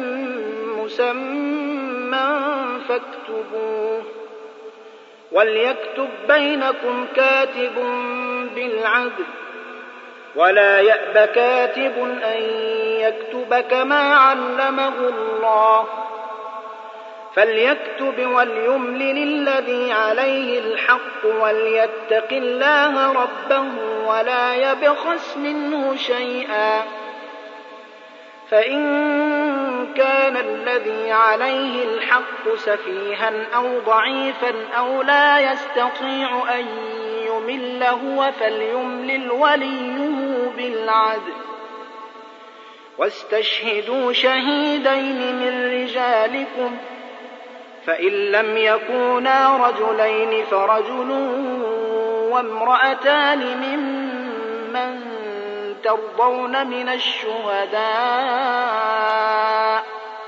مسمى فاكتبوه، وليكتب بينكم كاتب بالعدل، ولا يأب كاتب أن يكتب كما علمه الله، فليكتب وليملل الذي عليه الحق وليتق الله ربه ولا يبخس منه شيئا، فإن كان الذي عليه الحق سفيها أو ضعيفا أو لا يستطيع أن يمل هو فليملل وليه بالعدل، واستشهدوا شهيدين من رجالكم، فإن لم يكونا رجلين فرجل وامرأتان ممن ترضون من الشهداء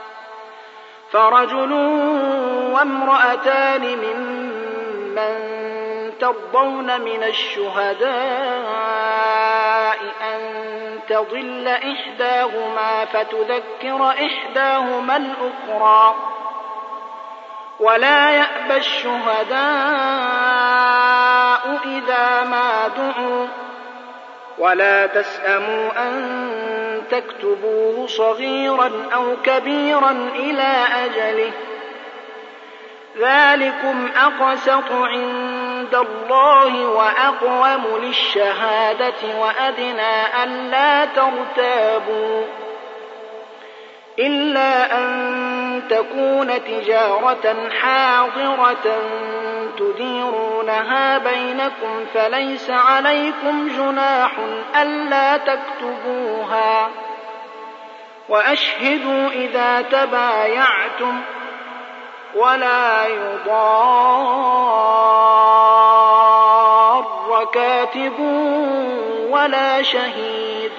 فرجل وامرأتان ممن ترضون من الشهداء أن تضل إحداهما فتذكر إحداهما الأخرى، ولا يأبى الشهداء إذا ما دعوا، ولا تسأموا أن تكتبوه صغيرا أو كبيرا إلى أجله، ذلكم أقسط عند الله وأقوم للشهادة وأدنى ألا ترتابوا، إلا أن تكون تجارة حاضرة تديرونها بينكم فليس عليكم جناح ألا تكتبوها، وأشهدوا إذا تبايعتم، ولا يضار كاتب ولا شهيد،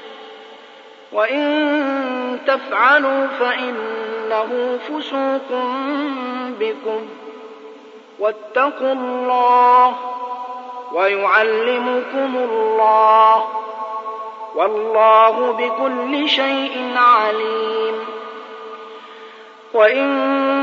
وإن تفعلوا فإنه فسوق بكم، واتقوا الله ويعلمكم الله، والله بكل شيء عليم. وإن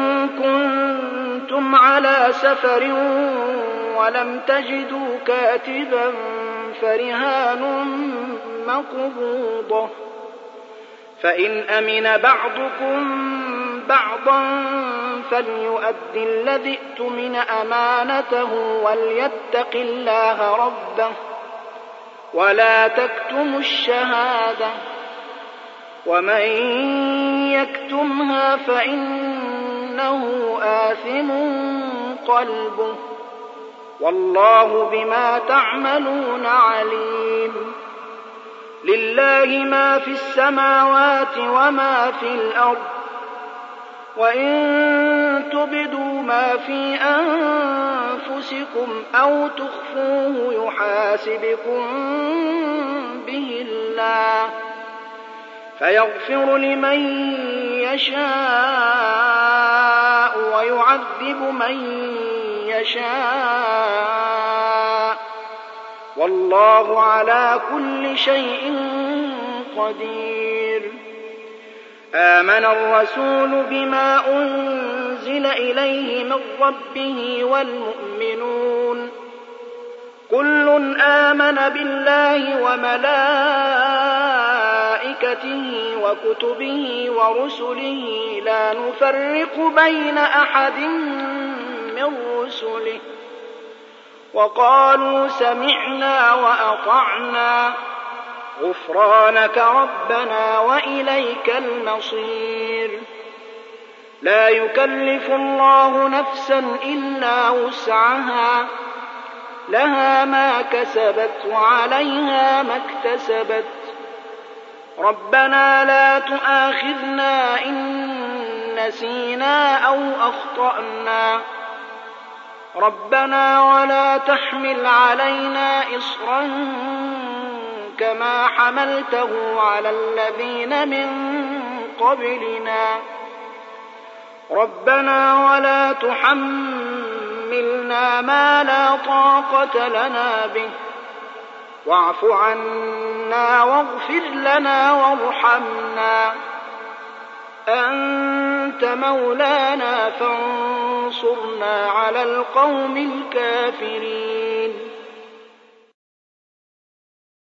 كنتم على سفر ولم تجدوا كاتبا فرهان مقبوضة، فإن أمن بعضكم بعضا فليؤد الذي اؤتمن أمانته وليتق الله ربه، ولا تكتموا الشهادة، ومن يكتمها فإنه آثم قلبه، والله بما تعملون عليم. لله ما في السماوات وما في الأرض، وإن تبدوا ما في أنفسكم أو تخفوه يحاسبكم به الله، فيغفر لمن يشاء ويعذب من يشاء، والله على كل شيء قدير. آمن الرسول بما أنزل إليه من ربه والمؤمنون كل آمن بالله وملائكته وكتبه ورسله لا نفرق بين أحد من رسله، وقالوا سمعنا وأطعنا غفرانك ربنا وإليك المصير. لا يكلف الله نفسا إلا وسعها، لها ما كسبت وعليها ما اكتسبت. ربنا لا تؤاخذنا إن نسينا أو أخطأنا، ربنا ولا تحمل علينا إصرا كما حملته على الذين من قبلنا، ربنا ولا تحملنا ما لا طاقة لنا به واعف عنا واغفر لنا وارحمنا أنت مولانا فانصرنا على القوم الكافرين